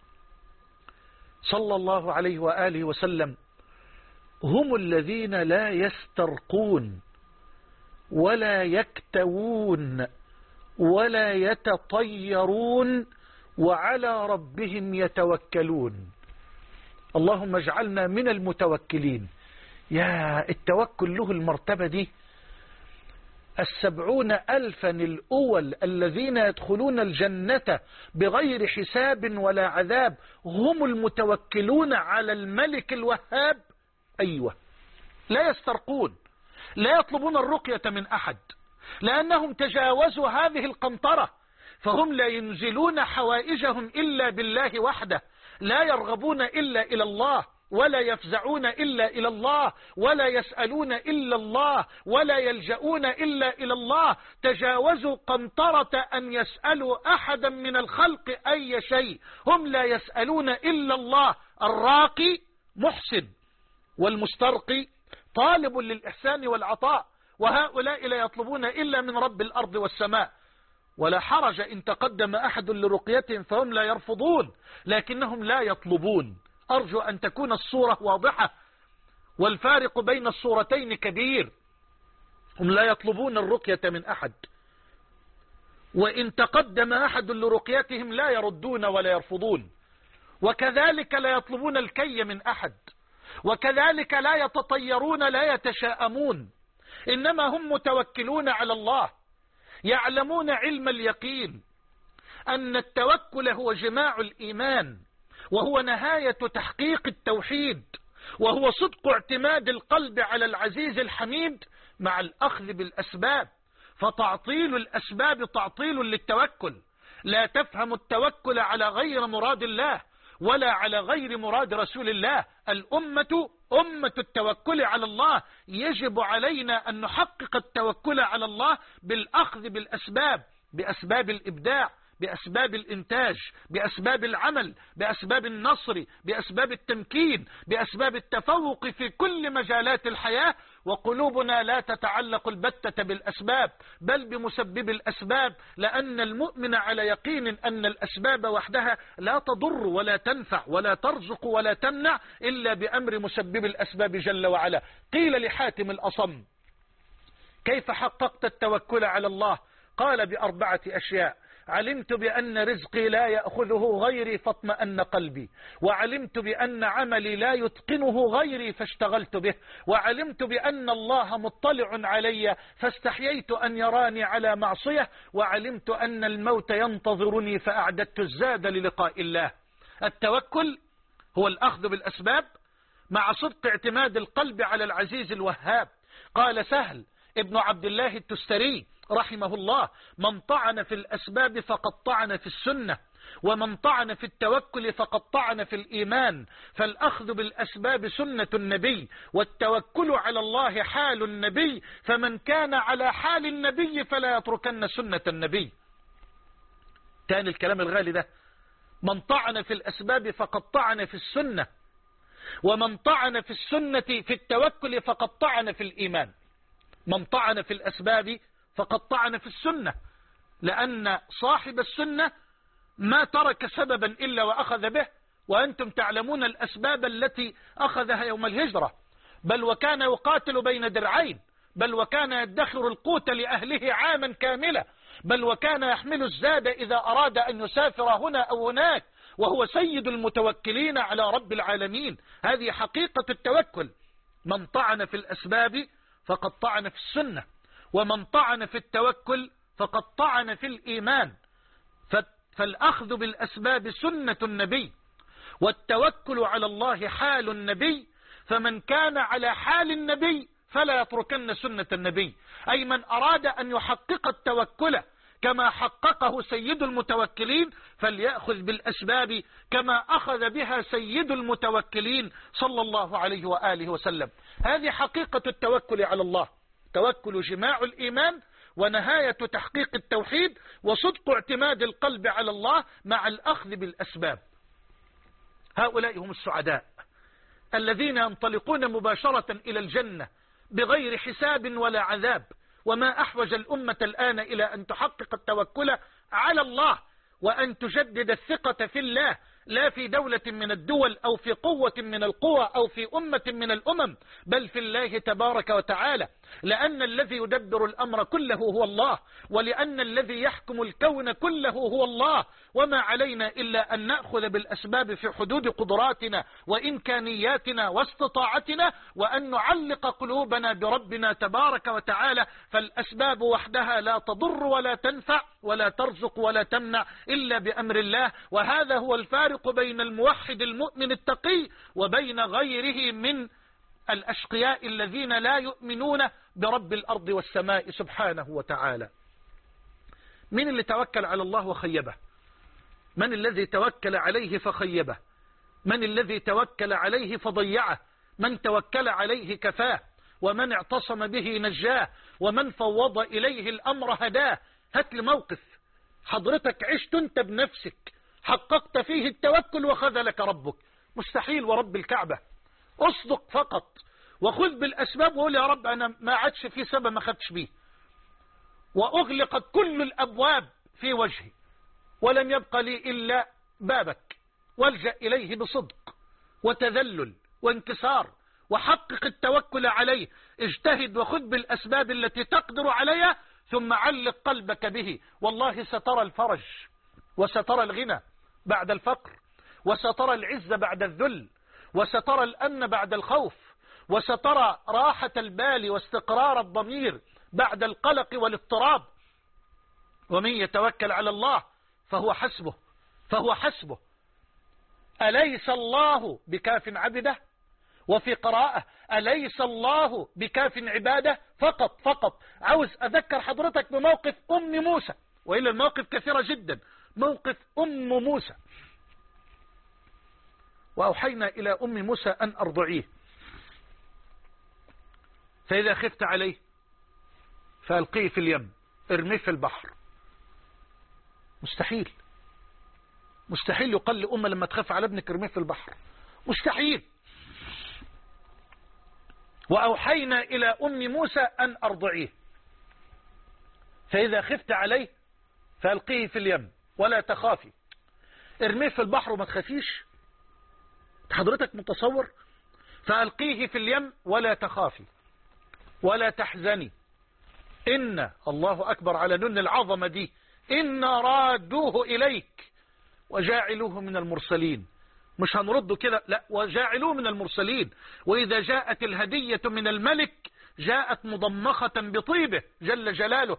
صلى الله عليه وآله وسلم: هم الذين لا يسترقون ولا يكتوون ولا يتطيرون وعلى ربهم يتوكلون. اللهم اجعلنا من المتوكلين. يا التوكل له المرتبة دي. السبعون ألفا الأول الذين يدخلون الجنة بغير حساب ولا عذاب هم المتوكلون على الملك الوهاب. أيوة، لا يسترقون، لا يطلبون الرقية من أحد لأنهم تجاوزوا هذه القنطرة، فهم لا ينزلون حوائجهم إلا بالله وحده، لا يرغبون إلا إلى الله ولا يفزعون إلا إلى الله ولا يسألون إلا الله ولا يلجؤون إلا إلى الله. تجاوزوا قنطرة أن يسألوا أحدا من الخلق أي شيء، هم لا يسألون إلا الله. الراقي محسن والمسترقي طالب للإحسان والعطاء، وهؤلاء لا يطلبون إلا من رب الأرض والسماء. ولا حرج إن تقدم أحد لرقيتهم فهم لا يرفضون، لكنهم لا يطلبون. أرجو أن تكون الصورة واضحة، والفارق بين الصورتين كبير. هم لا يطلبون الرقية من أحد، وإن تقدم أحد لرقيتهم لا يردون ولا يرفضون، وكذلك لا يطلبون الكي من أحد، وكذلك لا يتطيرون لا يتشاءمون، إنما هم متوكلون على الله، يعلمون علم اليقين أن التوكل هو جماع الإيمان، وهو نهاية تحقيق التوحيد، وهو صدق اعتماد القلب على العزيز الحميد مع الأخذ بالأسباب. فتعطيل الأسباب تعطيل للتوكل. لا تفهم التوكل على غير مراد الله ولا على غير مراد رسول الله. الأمة أمة التوكل على الله، يجب علينا أن نحقق التوكل على الله بالأخذ بالأسباب، بأسباب الإبداع، بأسباب الإنتاج، بأسباب العمل، بأسباب النصر، بأسباب التمكين، بأسباب التفوق في كل مجالات الحياة. وقلوبنا لا تتعلق البتة بالأسباب بل بمسبب الأسباب، لأن المؤمن على يقين أن الأسباب وحدها لا تضر ولا تنفع ولا ترزق ولا تمنع إلا بأمر مسبب الأسباب جل وعلا. قيل لحاتم الأصم: كيف حققت التوكل على الله؟ قال: بأربعة أشياء: علمت بأن رزقي لا يأخذه غيري فاطمأن قلبي، وعلمت بأن عملي لا يتقنه غيري فاشتغلت به، وعلمت بأن الله مطلع علي فاستحييت أن يراني على معصية، وعلمت أن الموت ينتظرني فأعددت الزاد للقاء الله. التوكل هو الأخذ بالأسباب مع صدق اعتماد القلب على العزيز الوهاب. قال سهل ابن عبد الله التستري رحمه الله: من طعن في الأسباب فقد طعن في السنة، ومن طعن في التوكل فقد طعن في الإيمان. فالأخذ بالأسباب سنة النبي، والتوكل على الله حال النبي، فمن كان على حال النبي فلا يتركن سنة النبي. تاني الكلام الغالي ده: من طعن في الأسباب فقد طعن في السنة، ومن طعن في السنة في التوكل فقد طعن في الإيمان. من طعن في الأسباب فقد طعن في السنة، لأن صاحب السنة ما ترك سببا إلا وأخذ به، وأنتم تعلمون الأسباب التي أخذها يوم الهجرة، بل وكان يقاتل بين درعين، بل وكان يدخر القوت لأهله عاما كاملا، بل وكان يحمل الزاد إذا أراد أن يسافر هنا أو هناك، وهو سيد المتوكلين على رب العالمين. هذه حقيقة التوكل. من طعن في الأسباب فقد طعن في السنة، ومن طعن في التوكل فقد طعن في الإيمان. فالأخذ بالأسباب سنة النبي، والتوكل على الله حال النبي، فمن كان على حال النبي فلا يتركن سنة النبي. أي من أراد أن يحقق التوكل كما حققه سيد المتوكلين فليأخذ بالأسباب كما أخذ بها سيد المتوكلين صلى الله عليه وآله وسلم. هذه حقيقة التوكل على الله. توكل جماع الإيمان، ونهاية تحقيق التوحيد، وصدق اعتماد القلب على الله مع الأخذ بالأسباب. هؤلاء هم السعداء الذين ينطلقون مباشرة إلى الجنة بغير حساب ولا عذاب. وما أحوج الأمة الآن إلى أن تحقق التوكل على الله، وأن تجدد الثقة في الله، لا في دولة من الدول أو في قوة من القوى أو في أمة من الأمم، بل في الله تبارك وتعالى. لأن الذي يدبر الأمر كله هو الله، ولأن الذي يحكم الكون كله هو الله. وما علينا إلا أن نأخذ بالأسباب في حدود قدراتنا وإمكانياتنا واستطاعتنا، وأن نعلق قلوبنا بربنا تبارك وتعالى. فالأسباب وحدها لا تضر ولا تنفع ولا ترزق ولا تمنع إلا بأمر الله. وهذا هو الفارق بين الموحد المؤمن التقي وبين غيره من الأشقياء الذين لا يؤمنون برب الأرض والسماء سبحانه وتعالى. من اللي توكل على الله وخيبه؟ من الذي توكل عليه فخيبه؟ من الذي توكل عليه فضيعه؟ من توكل عليه كفاه، ومن اعتصم به نجاه، ومن فوض إليه الأمر هداه. هات لي موقف حضرتك عشت انت بنفسك حققت فيه التوكل وخذلك ربك. مستحيل ورب الكعبة. اصدق فقط وخذ بالأسباب وقول يا رب أنا ما عادش في سبب ما خدش بيه، وأغلقت كل الأبواب في وجهي ولم يبقى لي إلا بابك، والجأ إليه بصدق وتذلل وانكسار، وحقق التوكل عليه. اجتهد وخذ بالأسباب التي تقدر عليها، ثم علق قلبك به، والله سترى الفرج، وسترى الغنى بعد الفقر، وسترى العزة بعد الذل، وسترى الأمن بعد الخوف، وسترى راحة البال واستقرار الضمير بعد القلق والاضطراب. ومن يتوكل على الله فهو حسبه فهو حسبه. أليس الله بكاف عبده؟ وفي قراءة أليس الله بكاف عباده؟ فقط فقط عاوز أذكر حضرتك بموقف أم موسى، وإلا المواقف كثيرة جدا. موقف أم موسى: وأوحينا إلى أم موسى أن أرضعيه، فإذا خفت عليه فألقيه في اليم، ارميه في البحر. مستحيل مستحيل يقال لأم لما تخاف على ابنك ارميه في البحر، مستحيل. وأوحينا إلى أم موسى أن أرضعيه، فإذا خفت عليه فألقيه في اليم ولا تخافي. ارميه في البحر وما تخافيش؟ حضرتك متصور؟ فألقيه في اليم ولا تخافي ولا تحزني، إن الله أكبر على نون العظمة دي، إن رادوه إليك وجاعلوه من المرسلين. مش هنرده كده، لا، وجاعلوه من المرسلين. وإذا جاءت الهدية من الملك جاءت مضمخة بطيبه جل جلاله.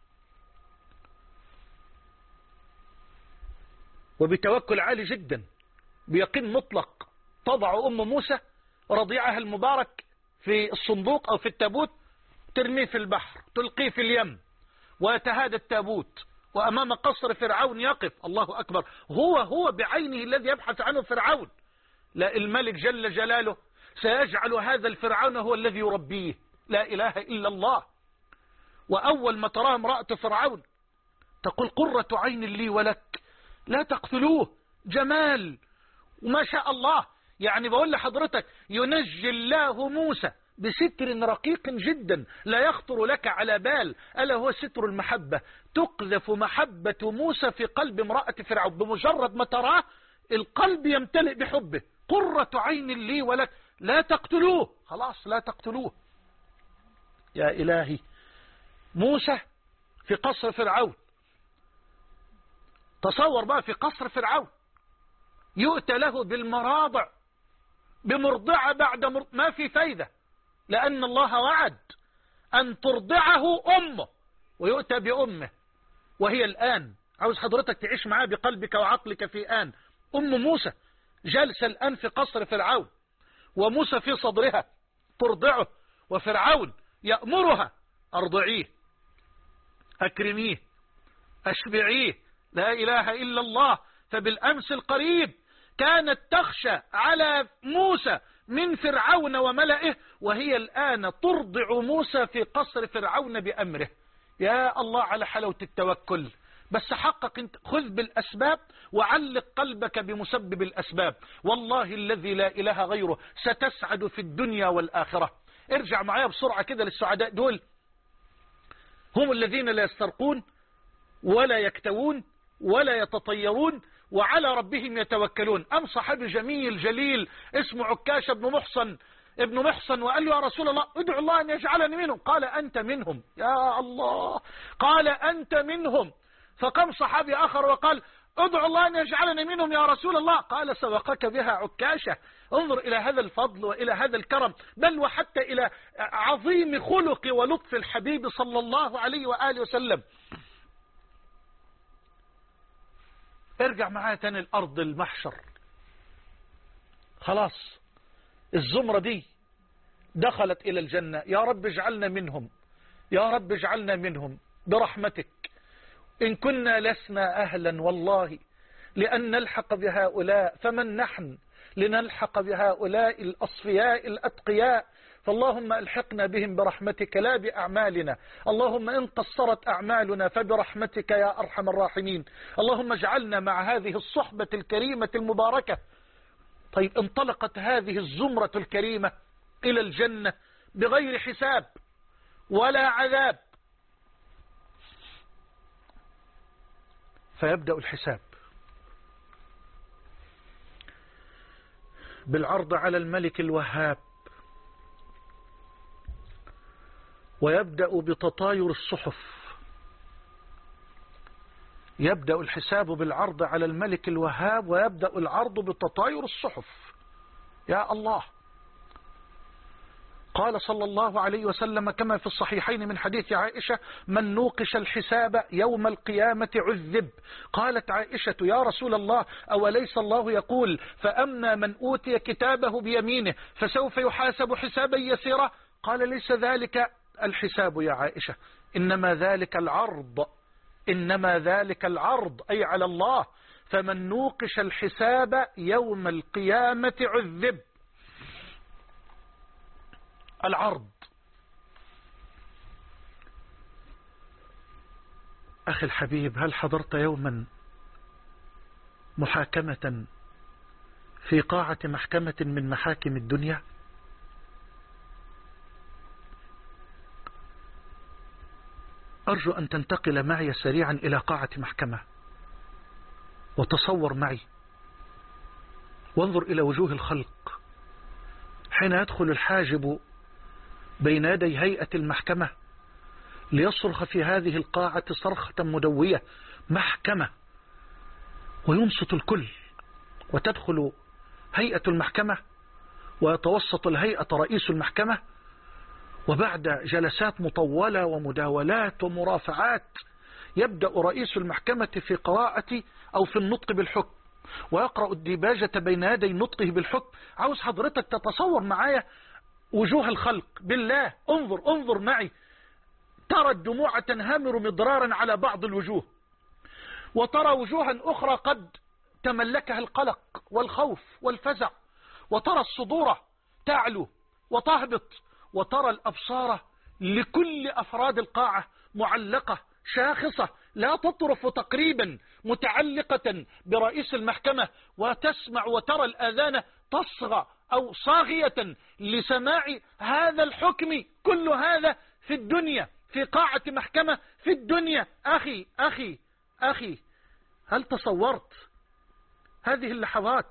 وبتوكل عالي جدا، بيقين مطلق، تضع أم موسى رضيعها المبارك في الصندوق أو في التابوت، ترميه في البحر، تلقيه في اليم، ويتهادى التابوت، وأمام قصر فرعون يقف. الله أكبر، هو هو بعينه الذي يبحث عنه فرعون. لا، الملك جل جلاله سيجعل هذا الفرعون هو الذي يربيه. لا إله إلا الله. وأول ما تراه امرأة فرعون تقول قرة عين لي ولك لا تقتلوه، جمال وما شاء الله. يعني بقول لحضرتك ينجي الله موسى بستر رقيق جدا لا يخطر لك على بال، ألا هو ستر المحبة. تقذف محبة موسى في قلب امرأة فرعون، بمجرد ما تراه القلب يمتلئ بحبه. قرة عين لي ولك لا تقتلوه، خلاص لا تقتلوه. يا إلهي، موسى في قصر فرعون، تصور بقى في قصر فرعون يؤتى له بالمراضع، بمرضعة بعد مرض، ما في فايدة، لأن الله وعد أن ترضعه أمه، ويؤتى بأمه. وهي الآن، عاوز حضرتك تعيش معاه بقلبك وعقلك في آن، أم موسى جالسة الآن في قصر فرعون، وموسى في صدرها ترضعه، وفرعون يأمرها أرضعيه، أكرميه، أشبعيه. لا إله إلا الله. فبالأمس القريب كانت تخشى على موسى من فرعون وملئه، وهي الآن ترضع موسى في قصر فرعون بأمره. يا الله على حلاوة التوكل. بس حقق انت، خذ بالأسباب وعلق قلبك بمسبب الأسباب. والله الذي لا إله غيره ستسعد في الدنيا والآخرة. ارجع معايا بسرعة كده للسعداء دول. هم الذين لا يسترقون ولا يكتوون ولا يتطيرون وعلى ربهم يتوكلون. أم صحابي جميل جليل اسمه عكاشة بن محصن ابن محصن، وقال له يا رسول الله ادعو الله أن يجعلني منهم. قال أنت منهم يا الله، قال أنت منهم. فقام صحابي آخر وقال ادعو الله أن يجعلني منهم يا رسول الله. قال سبقك بها عكاشة. انظر إلى هذا الفضل وإلى هذا الكرم، بل وحتى إلى عظيم خلق ولطف الحبيب صلى الله عليه وآله وسلم. ارجع معايا تاني الأرض المحشر. خلاص الزمرة دي دخلت إلى الجنة. يا رب اجعلنا منهم، يا رب اجعلنا منهم برحمتك. إن كنا لسنا أهلا والله لأن نلحق بهؤلاء، فمن نحن لنلحق بهؤلاء الأصفياء الأتقياء؟ فاللهم ألحقنا بهم برحمتك لا بأعمالنا. اللهم إن قصرت أعمالنا فبرحمتك يا أرحم الراحمين. اللهم اجعلنا مع هذه الصحبة الكريمة المباركة. طيب انطلقت هذه الزمرة الكريمة إلى الجنة بغير حساب ولا عذاب. فيبدأ الحساب بالعرض على الملك الوهاب، ويبدأ بتطاير الصحف. يبدأ الحساب بالعرض على الملك الوهاب، ويبدأ العرض بتطاير الصحف. يا الله. قال صلى الله عليه وسلم كما في الصحيحين من حديث عائشة: من نوقش الحساب يوم القيامة عذب. قالت عائشة: يا رسول الله، أوليس الله يقول: فأما من أوتي كتابه بيمينه فسوف يحاسب حسابا يسيرا؟ قال: ليس ذلك الحساب يا عائشة، إنما ذلك العرض، إنما ذلك العرض أي على الله. فمن نوقش الحساب يوم القيامة عذب. العرض. أخي الحبيب، هل حضرت يوما محاكمة في قاعة محكمة من محاكم الدنيا؟ أرجو أن تنتقل معي سريعا إلى قاعة محكمة، وتصور معي وانظر إلى وجوه الخلق حين يدخل الحاجب بين يدي هيئة المحكمة ليصرخ في هذه القاعة صرخة مدوية: محكمة، وينصت الكل، وتدخل هيئة المحكمة ويتوسط الهيئة رئيس المحكمة، وبعد جلسات مطولة ومداولات ومرافعات يبدأ رئيس المحكمة في قراءة أو في النطق بالحكم، ويقرأ الديباجة بين يدي نطقه بالحكم. عاوز حضرتك تتصور معايا وجوه الخلق، بالله انظر انظر معي، ترى الدموع تنهمر مضرارا على بعض الوجوه، وترى وجوها أخرى قد تملكها القلق والخوف والفزع، وترى الصدور تعلو وتهبط، وترى الأبصار لكل أفراد القاعة معلقة شاخصة لا تطرف تقريبا، متعلقة برئيس المحكمة، وتسمع وترى الآذان تصغى أو صاغية لسماع هذا الحكم. كل هذا في الدنيا، في قاعة محكمة في الدنيا. أخي أخي أخي، هل تصورت هذه اللحظات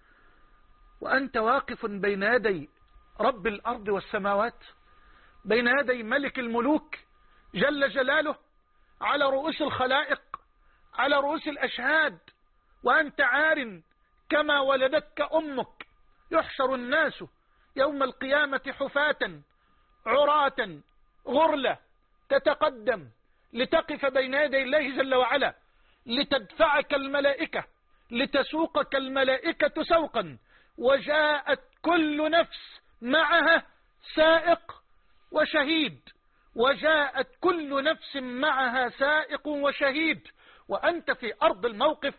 وأنت واقف بين يدي رب الأرض والسماوات، بين يدي ملك الملوك جل جلاله، على رؤوس الخلائق، على رؤوس الأشهاد، وأنت عار كما ولدتك أمك؟ يحشر الناس يوم القيامة حفاة عراة غرلة، تتقدم لتقف بين يدي الله جل وعلا، لتدفعك الملائكة، لتسوقك الملائكة سوقا، وجاءت كل نفس معها سائق وشهيد، وجاءت كل نفس معها سائق وشهيد، وأنت في أرض الموقف،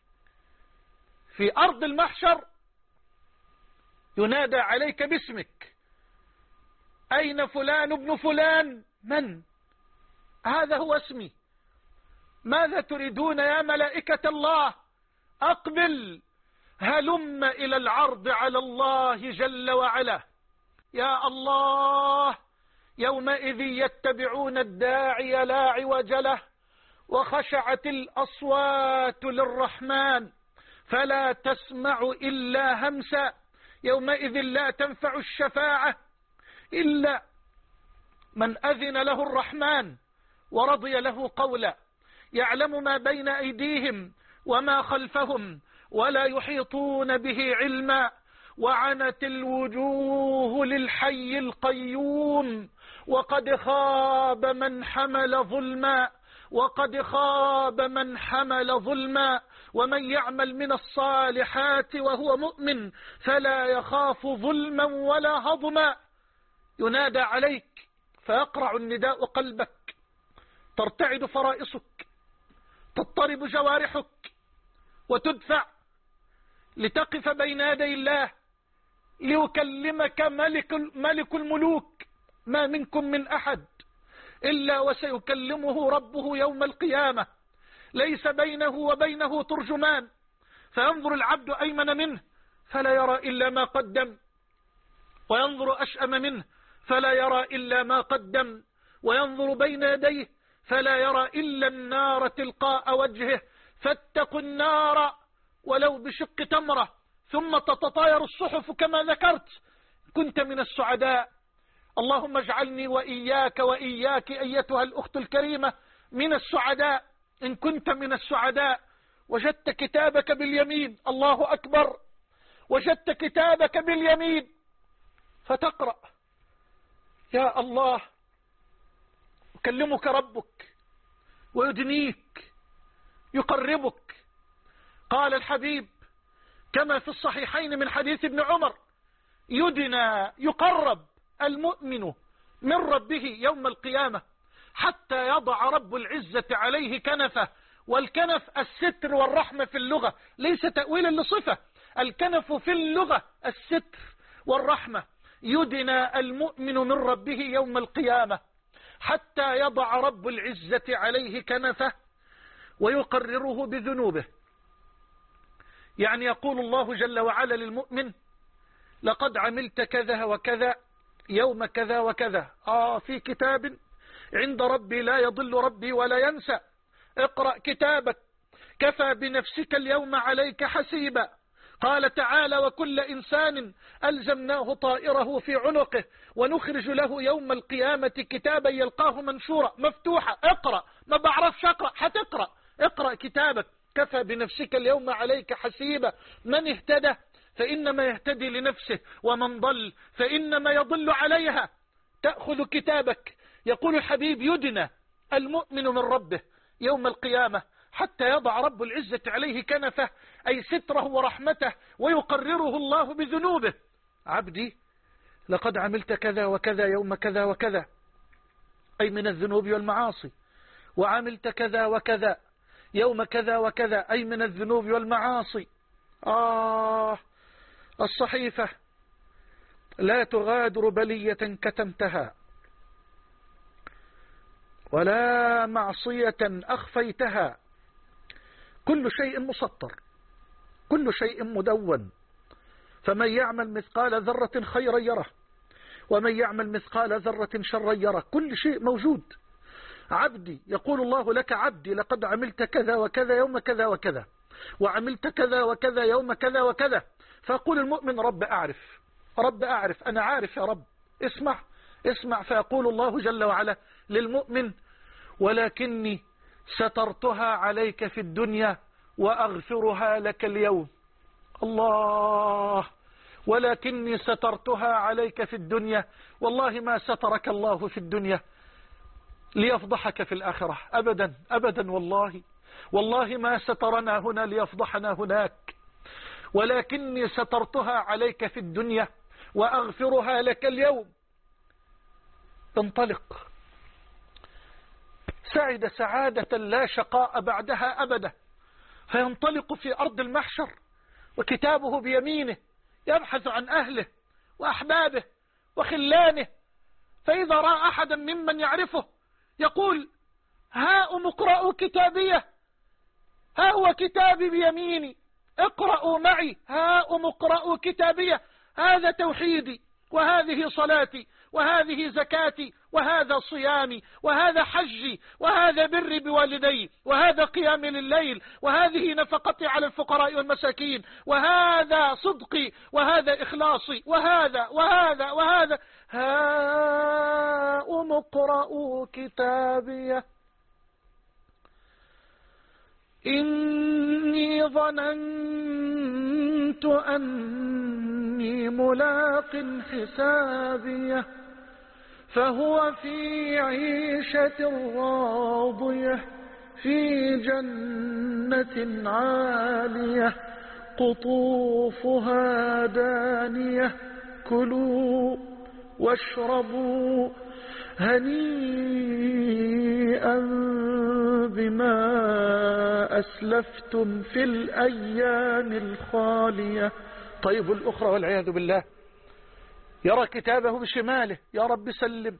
في أرض المحشر، ينادى عليك باسمك: أين فلان ابن فلان؟ من؟ هذا هو اسمي. ماذا تريدون يا ملائكة الله؟ أقبل، هلم إلى العرض على الله جل وعلا. يا الله، يومئذ يتبعون الداعي لا عوج له، وخشعت الأصوات للرحمن فلا تسمع إلا همسا. يومئذ لا تنفع الشفاعة إلا من أذن له الرحمن ورضي له قولا. يعلم ما بين أيديهم وما خلفهم ولا يحيطون به علما. وعنت الوجوه للحي القيوم، وقد خاب من حمل ظلما، وقد خاب من حمل ظلما. ومن يعمل من الصالحات وهو مؤمن فلا يخاف ظلما ولا هضما. ينادى عليك فيقرع النداء قلبك، ترتعد فرائصك، تضطرب جوارحك، وتدفع لتقف بين يدي الله ليكلمك ملك, ملك الملوك. ما منكم من أحد إلا وسيكلمه ربه يوم القيامة، ليس بينه وبينه ترجمان. فينظر العبد أيمن منه فلا يرى إلا ما قدم، وينظر أشأم منه فلا يرى إلا ما قدم، وينظر بين يديه فلا يرى إلا النار تلقاء وجهه. فاتقوا النار ولو بشق تمرة، ثم تتطاير الصحف كما ذكرت. كنت من السعداء، اللهم اجعلني وإياك وإياك أيتها الأخت الكريمة من السعداء. إن كنت من السعداء وجدت كتابك باليمين، الله أكبر، وجدت كتابك باليمين فتقرأ. يا الله، يكلمك ربك ويدنيك يقربك. قال الحبيب كما في الصحيحين من حديث ابن عمر: يدنى يقرب المؤمن من ربه يوم القيامة حتى يضع رب العزة عليه كنفه. والكنف الستر والرحمة في اللغة، ليس تأويلا لصفة. الكنف في اللغة الستر والرحمة. يدنى المؤمن من ربه يوم القيامة حتى يضع رب العزة عليه كنفه ويقرره بذنوبه. يعني يقول الله جل وعلا للمؤمن: لقد عملت كذا وكذا يوم كذا وكذا، آه في كتاب عند ربي لا يضل ربي ولا ينسى. اقرأ كتابك، كفى بنفسك اليوم عليك حسيبا. قال تعالى: وكل إنسان ألزمناه طائره في عنقه ونخرج له يوم القيامة كتابا يلقاه منشورا مفتوحا. اقرأ، ما بعرفش اقرأ، هتقرأ. اقرأ كتابك، كفى بنفسك اليوم عليك حسيبا. من اهتدى فإنما يهتدي لنفسه، ومن ضل فإنما يضل عليها. تأخذ كتابك. يقول الحبيب: يدنى المؤمن من ربه يوم القيامة حتى يضع رب العزة عليه كنفه، أي ستره ورحمته، ويقرره الله بذنوبه. عبدي لقد عملت كذا وكذا يوم كذا وكذا، أي من الذنوب والمعاصي. وعملت كذا وكذا يوم كذا وكذا، أي من الذنوب والمعاصي. آه الصحيفة لا تغادر بلية كتمتها، ولا معصية أخفيتها. كل شيء مسطر، كل شيء مدون. فمن يعمل مثقال ذرة خيرا يره، ومن يعمل مثقال ذرة شرا يره. كل شيء موجود. عبدي، يقول الله لك: عبدي لقد عملت كذا وكذا يوم كذا وكذا، وعملت كذا وكذا يوم كذا وكذا. فيقول المؤمن: رب أعرف، رب أعرف، أنا عارف يا رب. اسمع اسمع. فيقول الله جل وعلا للمؤمن: ولكني سترتها عليك في الدنيا وأغفرها لك اليوم. الله، ولكني سترتها عليك في الدنيا. والله ما سترك الله في الدنيا ليفضحك في الآخرة أبدا أبدا. والله والله ما سترنا هنا ليفضحنا هناك. ولكني سترتها عليك في الدنيا وأغفرها لك اليوم. انطلق. سعد سعادة لا شقاء بعدها أبدا. فينطلق في أرض المحشر وكتابه بيمينه، يبحث عن أهله وأحبابه وخلانه. فإذا رأى أحدا ممن يعرفه يقول: هاؤم اقرأوا كتابيه، ها هو كتابي بيميني، اقرأوا معي. هاؤم اقرأوا كتابيه. هذا توحيدي، وهذه صلاتي، وهذه زكاتي، وهذا صيامي، وهذا حجي، وهذا بري بوالدي، وهذا قيامي لليل، وهذه نفقتي على الفقراء والمساكين، وهذا صدقي، وهذا إخلاصي، وهذا وهذا وهذا. هاؤم اقرءوا كتابيه إني ظننت أني ملاق حسابيه فهو في عيشة راضية في جنة عالية قطوفها دانية كلوا واشربوا هنيئا بما أسلفتم في الأيام الخالية. طيب الأخرى والعياذ بالله يرى كتابه بشماله، يا رب سلم.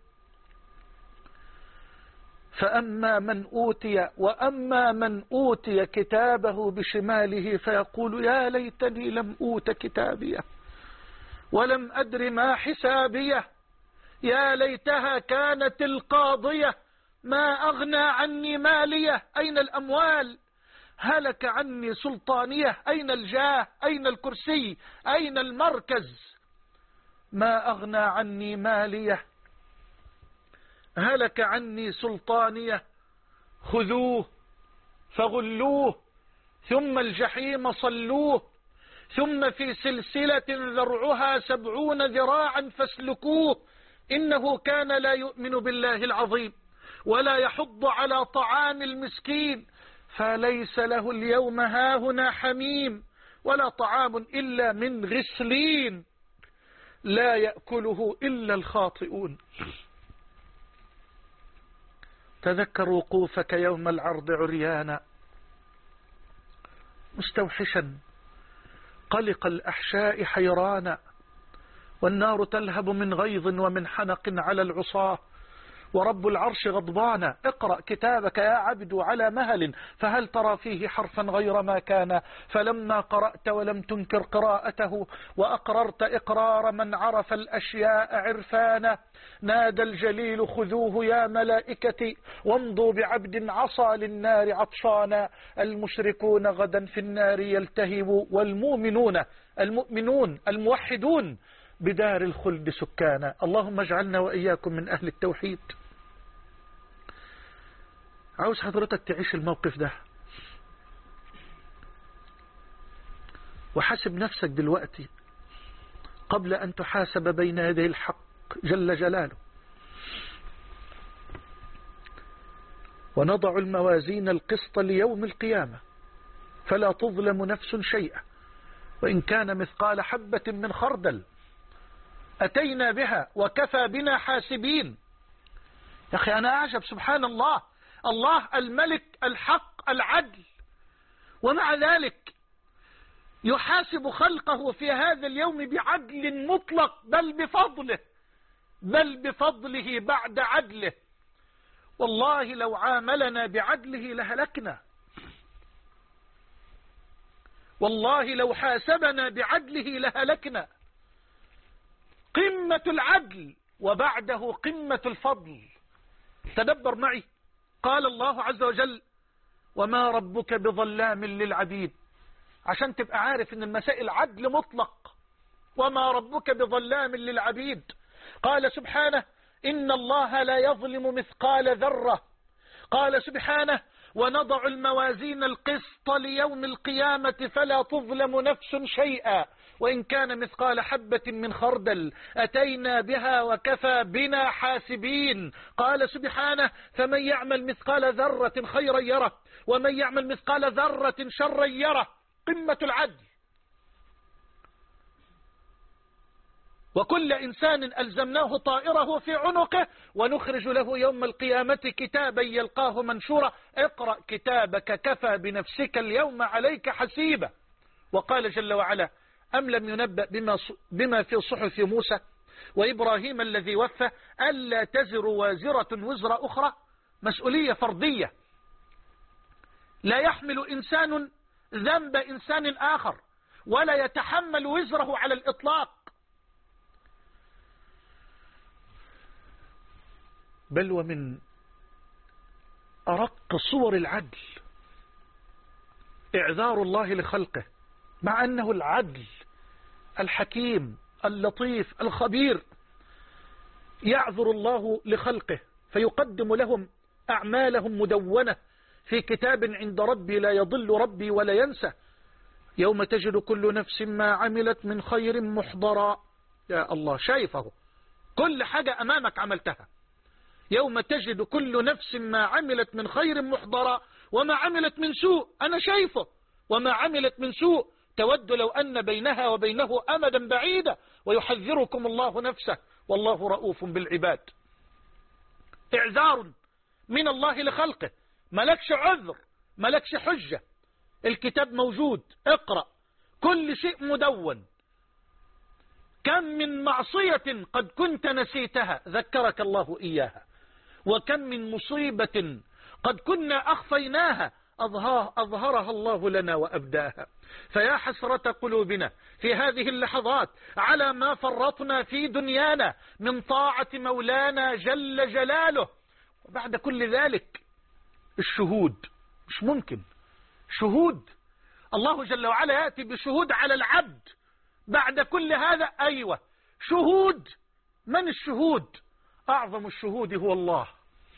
فأما من أوتي وأما من أوتي كتابه بشماله فيقول: يا ليتني لم أوت كتابيه ولم أدر ما حسابيه، يا ليتها كانت القاضية، ما أغنى عني مالية، أين الأموال؟ هلك عني سلطانية، أين الجاه؟ أين الكرسي؟ أين المركز؟ ما أغنى عني مالية، هلك عني سلطانية، خذوه فغلوه ثم الجحيم صلوه، ثم في سلسلة ذرعها سبعون ذراعا فاسلكوه، إنه كان لا يؤمن بالله العظيم ولا يحض على طعام المسكين، فليس له اليوم هاهنا حميم ولا طعام إلا من غسلين لا يأكله إلا الخاطئون. تذكر وقوفك يوم العرض عريانا مستوحشا قلق الأحشاء حيرانا، والنار تلهب من غيظ ومن حنق على العصاة، ورب العرش غضبانا. اقرأ كتابك يا عبد على مهل، فهل ترى فيه حرفا غير ما كان؟ فلما قرأت ولم تنكر قراءته وأقررت إقرار من عرف الأشياء عرفانا، نادى الجليل خذوه يا ملائكتي وامضوا بعبد عصى للنار عطشانا، المشركون غدا في النار يلتهبوا، والمؤمنون المؤمنون الموحدون بدار الخلد سكانا. اللهم اجعلنا وإياكم من أهل التوحيد. عاوز حضرتك تعيش الموقف ده، وحاسب نفسك دلوقتي قبل أن تحاسب بين يدي الحق جل جلاله. ونضع الموازين القسط ليوم القيامة فلا تظلم نفس شيئا وإن كان مثقال حبة من خردل أتينا بها وكفى بنا حاسبين. يا أخي أنا أعجب، سبحان الله، الله الملك الحق العدل، ومع ذلك يحاسب خلقه في هذا اليوم بعدل مطلق، بل بفضله بل بفضله بعد عدله. والله لو عاملنا بعدله لهلكنا، والله لو حاسبنا بعدله لهلكنا. قمة العدل وبعده قمة الفضل. تدبر معي، قال الله عز وجل وما ربك بظلام للعبيد، عشان تبقى عارف ان المسائل عدل مطلق. وما ربك بظلام للعبيد. قال سبحانه إن الله لا يظلم مثقال ذرة. قال سبحانه ونضع الموازين القسط ليوم القيامة فلا تظلم نفس شيئا وإن كان مثقال حبة من خردل أتينا بها وكفى بنا حاسبين. قال سبحانه فمن يعمل مثقال ذرة خيرا يره ومن يعمل مثقال ذرة شرا يره. قمة العدل. وكل إنسان ألزمناه طائره في عنقه ونخرج له يوم القيامة كتابا يلقاه منشورا اقرأ كتابك كفى بنفسك اليوم عليك حسيبا. وقال جل وعلا أم لم ينبأ بما, بما في صحف موسى وإبراهيم الذي وفى ألا تزر وازرة وزر أخرى. مسؤولية فردية، لا يحمل إنسان ذنب إنسان آخر ولا يتحمل وزره على الإطلاق. بل ومن أرق صور العدل إعذار الله لخلقه، مع أنه العدل الحكيم اللطيف الخبير. يعذر الله لخلقه فيقدم لهم أعمالهم مدونة في كتاب عند ربي لا يضل ربي ولا ينسى. يوم تجد كل نفس ما عملت من خير محضرا. يا الله، شايفه كل حاجة أمامك عملتها. يوم تجد كل نفس ما عملت من خير محضرا وما عملت من سوء أنا شايفه، وما عملت من سوء تود لو أن بينها وبينه أمدا بعيدا ويحذركم الله نفسه والله رؤوف بالعباد. إعذار من الله لخلقه، ملكش عذر ملكش حجة. الكتاب موجود، اقرأ، كل شيء مدون. كم من معصية قد كنت نسيتها ذكرك الله إياها، وكم من مصيبة قد كنا أخفيناها أظهر أظهرها الله لنا وأبداها. فيا حسرة قلوبنا في هذه اللحظات على ما فرطنا في دنيانا من طاعة مولانا جل جلاله. وبعد كل ذلك الشهود مش ممكن. شهود الله جل وعلا يأتي بشهود على العبد بعد كل هذا. أيوة شهود. من الشهود؟ أعظم الشهود هو الله.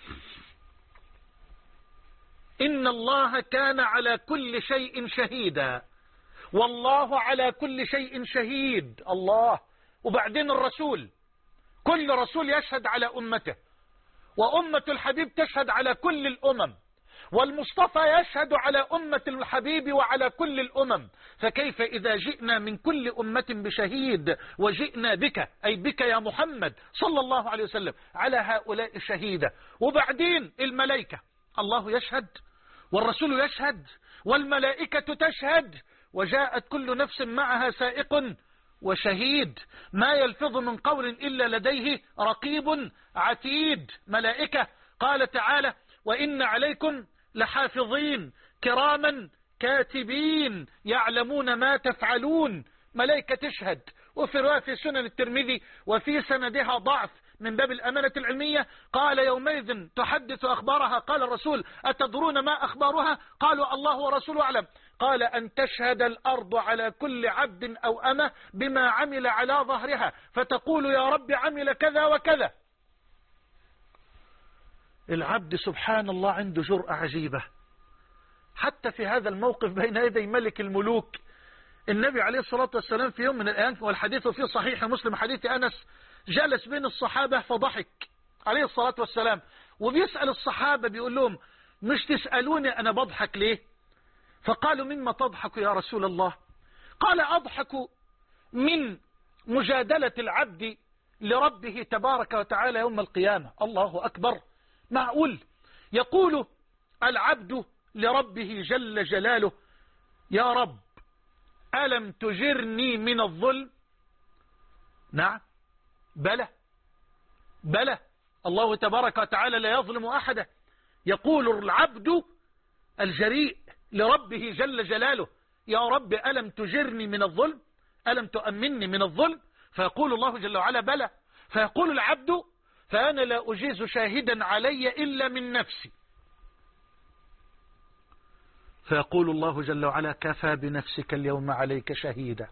إن الله كان على كل شيء شهيدا والله على كل شيء شهيد. الله. وبعدين الرسول، كل رسول يشهد على أمته، وأمة الحبيب تشهد على كل الأمم، والمصطفى يشهد على أمة الحبيب وعلى كل الأمم. فكيف إذا جئنا من كل أمة بشهيد وجئنا بك، أي بك يا محمد صلى الله عليه وسلم، على هؤلاء شهيدا. وبعدين الملائكة، الله يشهد والرسول يشهد والملائكة تشهد، وجاءت كل نفس معها سائق وشهيد، ما يلفظ من قول إلا لديه رقيب عتيد. ملائكة. قال تعالى: وإن عليكم لحافظين كراما كاتبين يعلمون ما تفعلون. ملائكة تشهد. وفي رواية في سنن الترمذي وفي سندها ضعف من باب الأمانة العلمية، قال: يومئذ تحدث أخبارها. قال الرسول: أتدرون ما أخبارها؟ قالوا: الله ورسوله أعلم. قال: أن تشهد الأرض على كل عبد أو أمة بما عمل على ظهرها، فتقول: يا رب عمل كذا وكذا. العبد سبحان الله عنده جرأة عجيبة حتى في هذا الموقف بين يدي ملك الملوك. النبي عليه الصلاة والسلام في يوم من الأيام، والحديث في صحيح مسلم حديث أنس، جلس بين الصحابة فضحك عليه الصلاة والسلام، وبيسأل الصحابة بيقول لهم: مش تسألوني أنا بضحك ليه؟ فقالوا: مما تضحك يا رسول الله؟ قال: أضحك من مجادلة العبد لربه تبارك وتعالى يوم القيامة. الله أكبر. معقول يقول العبد لربه جل جلاله: يا رب ألم تجرني من الظلم؟ نعم، بلى بلى، الله تبارك وتعالى لا يظلم أحدا. يقول العبد الجريء لربه جل جلاله: يا رب ألم تجرني من الظلم؟ ألم تؤمني من الظلم؟ فيقول الله جل وعلا: بلى. فيقول العبد: فأنا لا أجيز شاهدا علي إلا من نفسي. فيقول الله جل وعلا: كفى بنفسك اليوم عليك شهيدا.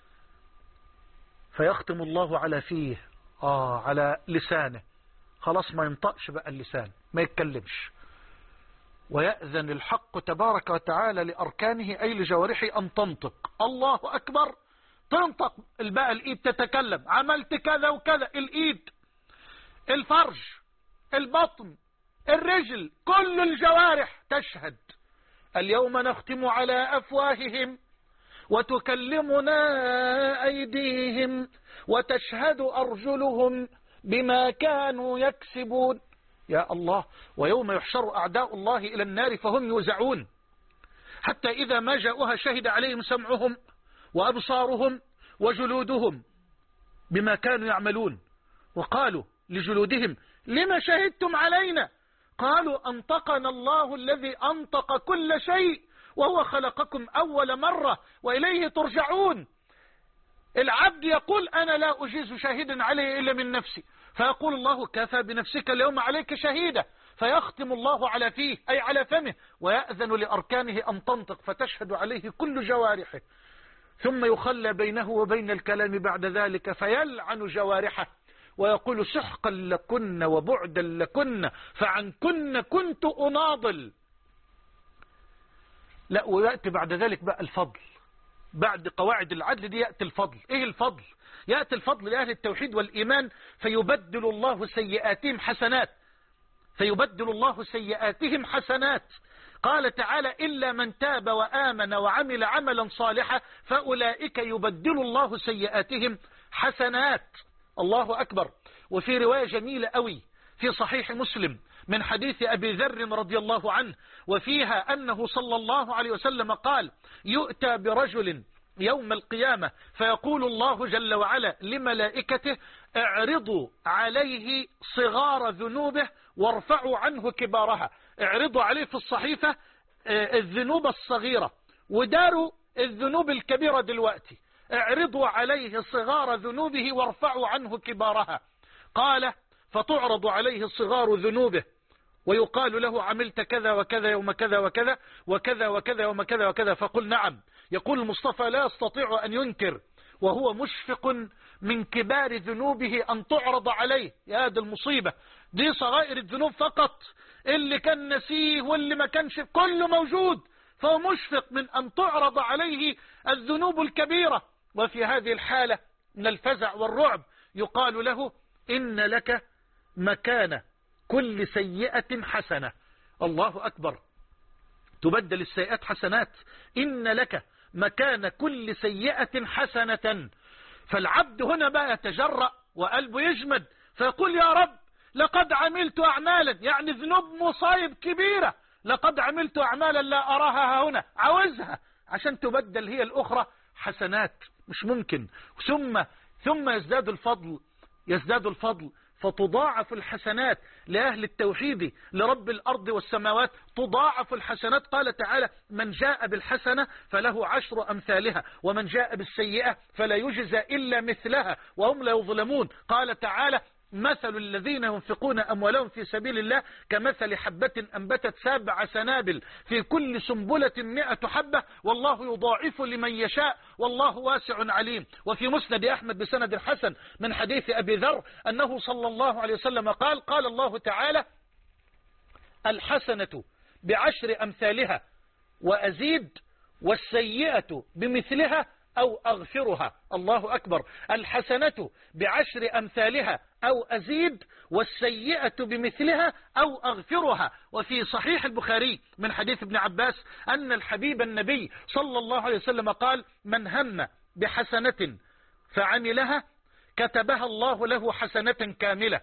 فيختم الله على فيه، آه على لسانه، خلاص ما ينطقش بقى اللسان، ما يتكلمش. ويأذن الحق تبارك وتعالى لأركانه أي لجوارحه أن تنطق. الله أكبر. تنطق بقى الإيد تتكلم: عملت كذا وكذا. الإيد، الفرج، البطن، الرجل، كل الجوارح تشهد. اليوم نختم على أفواههم وتكلمنا أيديهم وتشهد أرجلهم بما كانوا يكسبون. يا الله. ويوم يحشر أعداء الله إلى النار فهم يوزعون، حتى إذا ما جاءوها شهد عليهم سمعهم وأبصارهم وجلودهم بما كانوا يعملون. وقالوا لجلودهم: لما شهدتم علينا؟ قالوا: أنطقنا الله الذي أنطق كل شيء وهو خلقكم أول مرة وإليه ترجعون. العبد يقول: أنا لا أجيز شاهدا عليه إلا من نفسي. فيقول الله: كفى بنفسك اليوم عليك شهيدا. فيختم الله على فيه أي على فمه، ويأذن لأركانه أن تنطق فتشهد عليه كل جوارحه، ثم يخلى بينه وبين الكلام بعد ذلك فيلعن جوارحه ويقول: سحقا لكن وبعدا لكن فعنكن كنت أناضل. لا، ويأتي بعد ذلك بقى الفضل. بعد قواعد العدل دي يأتي الفضل. ايه الفضل؟ يأتي الفضل لأهل التوحيد والإيمان، فيبدل الله سيئاتهم حسنات، فيبدل الله سيئاتهم حسنات. قال تعالى: إلا من تاب وآمن وعمل عملا صالحا فأولئك يبدل الله سيئاتهم حسنات. الله أكبر. وفي رواية جميلة قوي في صحيح مسلم من حديث أبي ذر رضي الله عنه، وفيها أنه صلى الله عليه وسلم قال: يؤتى برجل يوم القيامة فيقول الله جل وعلا لملائكته: اعرضوا عليه صغار ذنوبه وارفعوا عنه كبارها. اعرضوا عليه في الصحيفة الذنوب الصغيرة وداروا الذنوب الكبيرة دلوقتي، اعرضوا عليه صغار ذنوبه وارفعوا عنه كبارها. قال فتعرض عليه صغار ذنوبه ويقال له عملت كذا وكذا يوم كذا وكذا وكذا وكذا يوم كذا وكذا، فقل نعم. يقول المصطفى لا يستطيع أن ينكر وهو مشفق من كبار ذنوبه أن تعرض عليه. يا هذه المصيبة، دي صغائر الذنوب فقط، اللي كان نسيه واللي ما كانش كله موجود، فهو مشفق من أن تعرض عليه الذنوب الكبيرة. وفي هذه الحالة من الفزع والرعب يقال له إن لك مكان كل سيئة حسنة. الله أكبر، تبدل السيئات حسنات. إن لك مكان كل سيئة حسنة. فالعبد هنا بقى يتجرأ وقلبه يجمد فيقول يا رب لقد عملت أعمالا، يعني ذنوب مصايب كبيرة، لقد عملت أعمالا لا أراها هنا، عاوزها عشان تبدل هي الأخرى حسنات. مش ممكن. ثم ثم يزداد الفضل، يزداد الفضل فتضاعف الحسنات لأهل التوحيد لرب الأرض والسماوات، تضاعف الحسنات. قال تعالى من جاء بالحسنة فله عشر أمثالها ومن جاء بالسيئة فلا يجزى إلا مثلها وهم لا يظلمون. قال تعالى مثل الذين ينفقون أموالهم في سبيل الله كمثل حبة أنبتت سبع سنابل في كل سنبلة مئة حبة والله يضاعف لمن يشاء والله واسع عليم. وفي مسند أحمد بسند حسن من حديث أبي ذر أنه صلى الله عليه وسلم قال قال الله تعالى الحسنة بعشر أمثالها وأزيد والسيئة بمثلها أو أغفرها. الله أكبر. الحسنة بعشر أمثالها أو أزيد والسيئة بمثلها أو أغفرها. وفي صحيح البخاري من حديث ابن عباس أن الحبيب النبي صلى الله عليه وسلم قال من هم بحسنة فعملها كتبها الله له حسنة كاملة.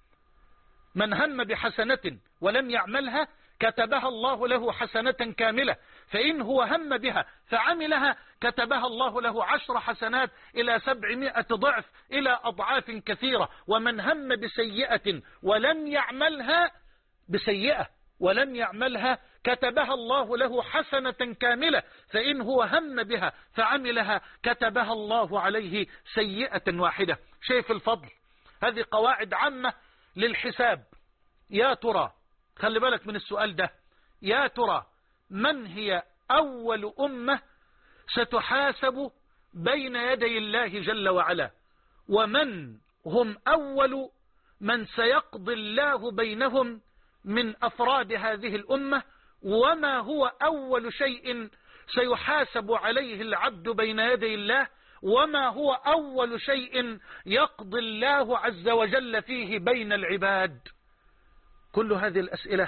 من هم بحسنة ولم يعملها كتبها الله له حسنة كاملة، فإن هو هم بها فعملها كتبها الله له عشر حسنات إلى سبعمائة ضعف إلى أضعاف كثيرة. ومن هم بسيئة ولم يعملها بسيئة ولم يعملها كتبها الله له حسنة كاملة، فإن هو هم بها فعملها كتبها الله عليه سيئة واحدة. شايف الفضل؟ هذه قواعد عامة للحساب. يا ترى، خلي بالك من السؤال ده، يا ترى من هي أول أمة ستحاسب بين يدي الله جل وعلا، ومن هم أول من سيقضي الله بينهم من أفراد هذه الأمة، وما هو أول شيء سيحاسب عليه العبد بين يدي الله، وما هو أول شيء يقضي الله عز وجل فيه بين العباد. كل هذه الأسئلة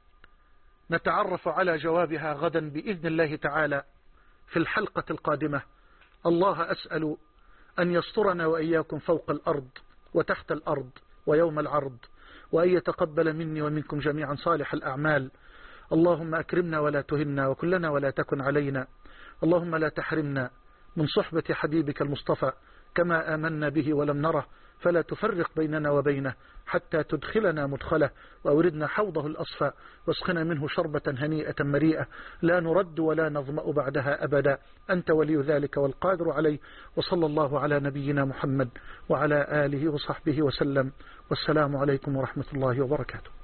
نتعرف على جوابها غدا بإذن الله تعالى في الحلقة القادمة. الله أسأل أن يسترنا وإياكم فوق الأرض وتحت الأرض ويوم العرض، وأن يتقبل مني ومنكم جميعا صالح الأعمال. اللهم أكرمنا ولا تهنا وكلنا ولا تكن علينا. اللهم لا تحرمنا من صحبة حبيبك المصطفى كما آمنا به ولم نره، فلا تفرق بيننا وبينه حتى تدخلنا مدخله وأوردنا حوضه الأصفى واسقنا منه شربة هنيئة مريئة لا نرد ولا نظمأ بعدها أبدا. أنت ولي ذلك والقادر عليه. وصلى الله على نبينا محمد وعلى آله وصحبه وسلم، والسلام عليكم ورحمة الله وبركاته.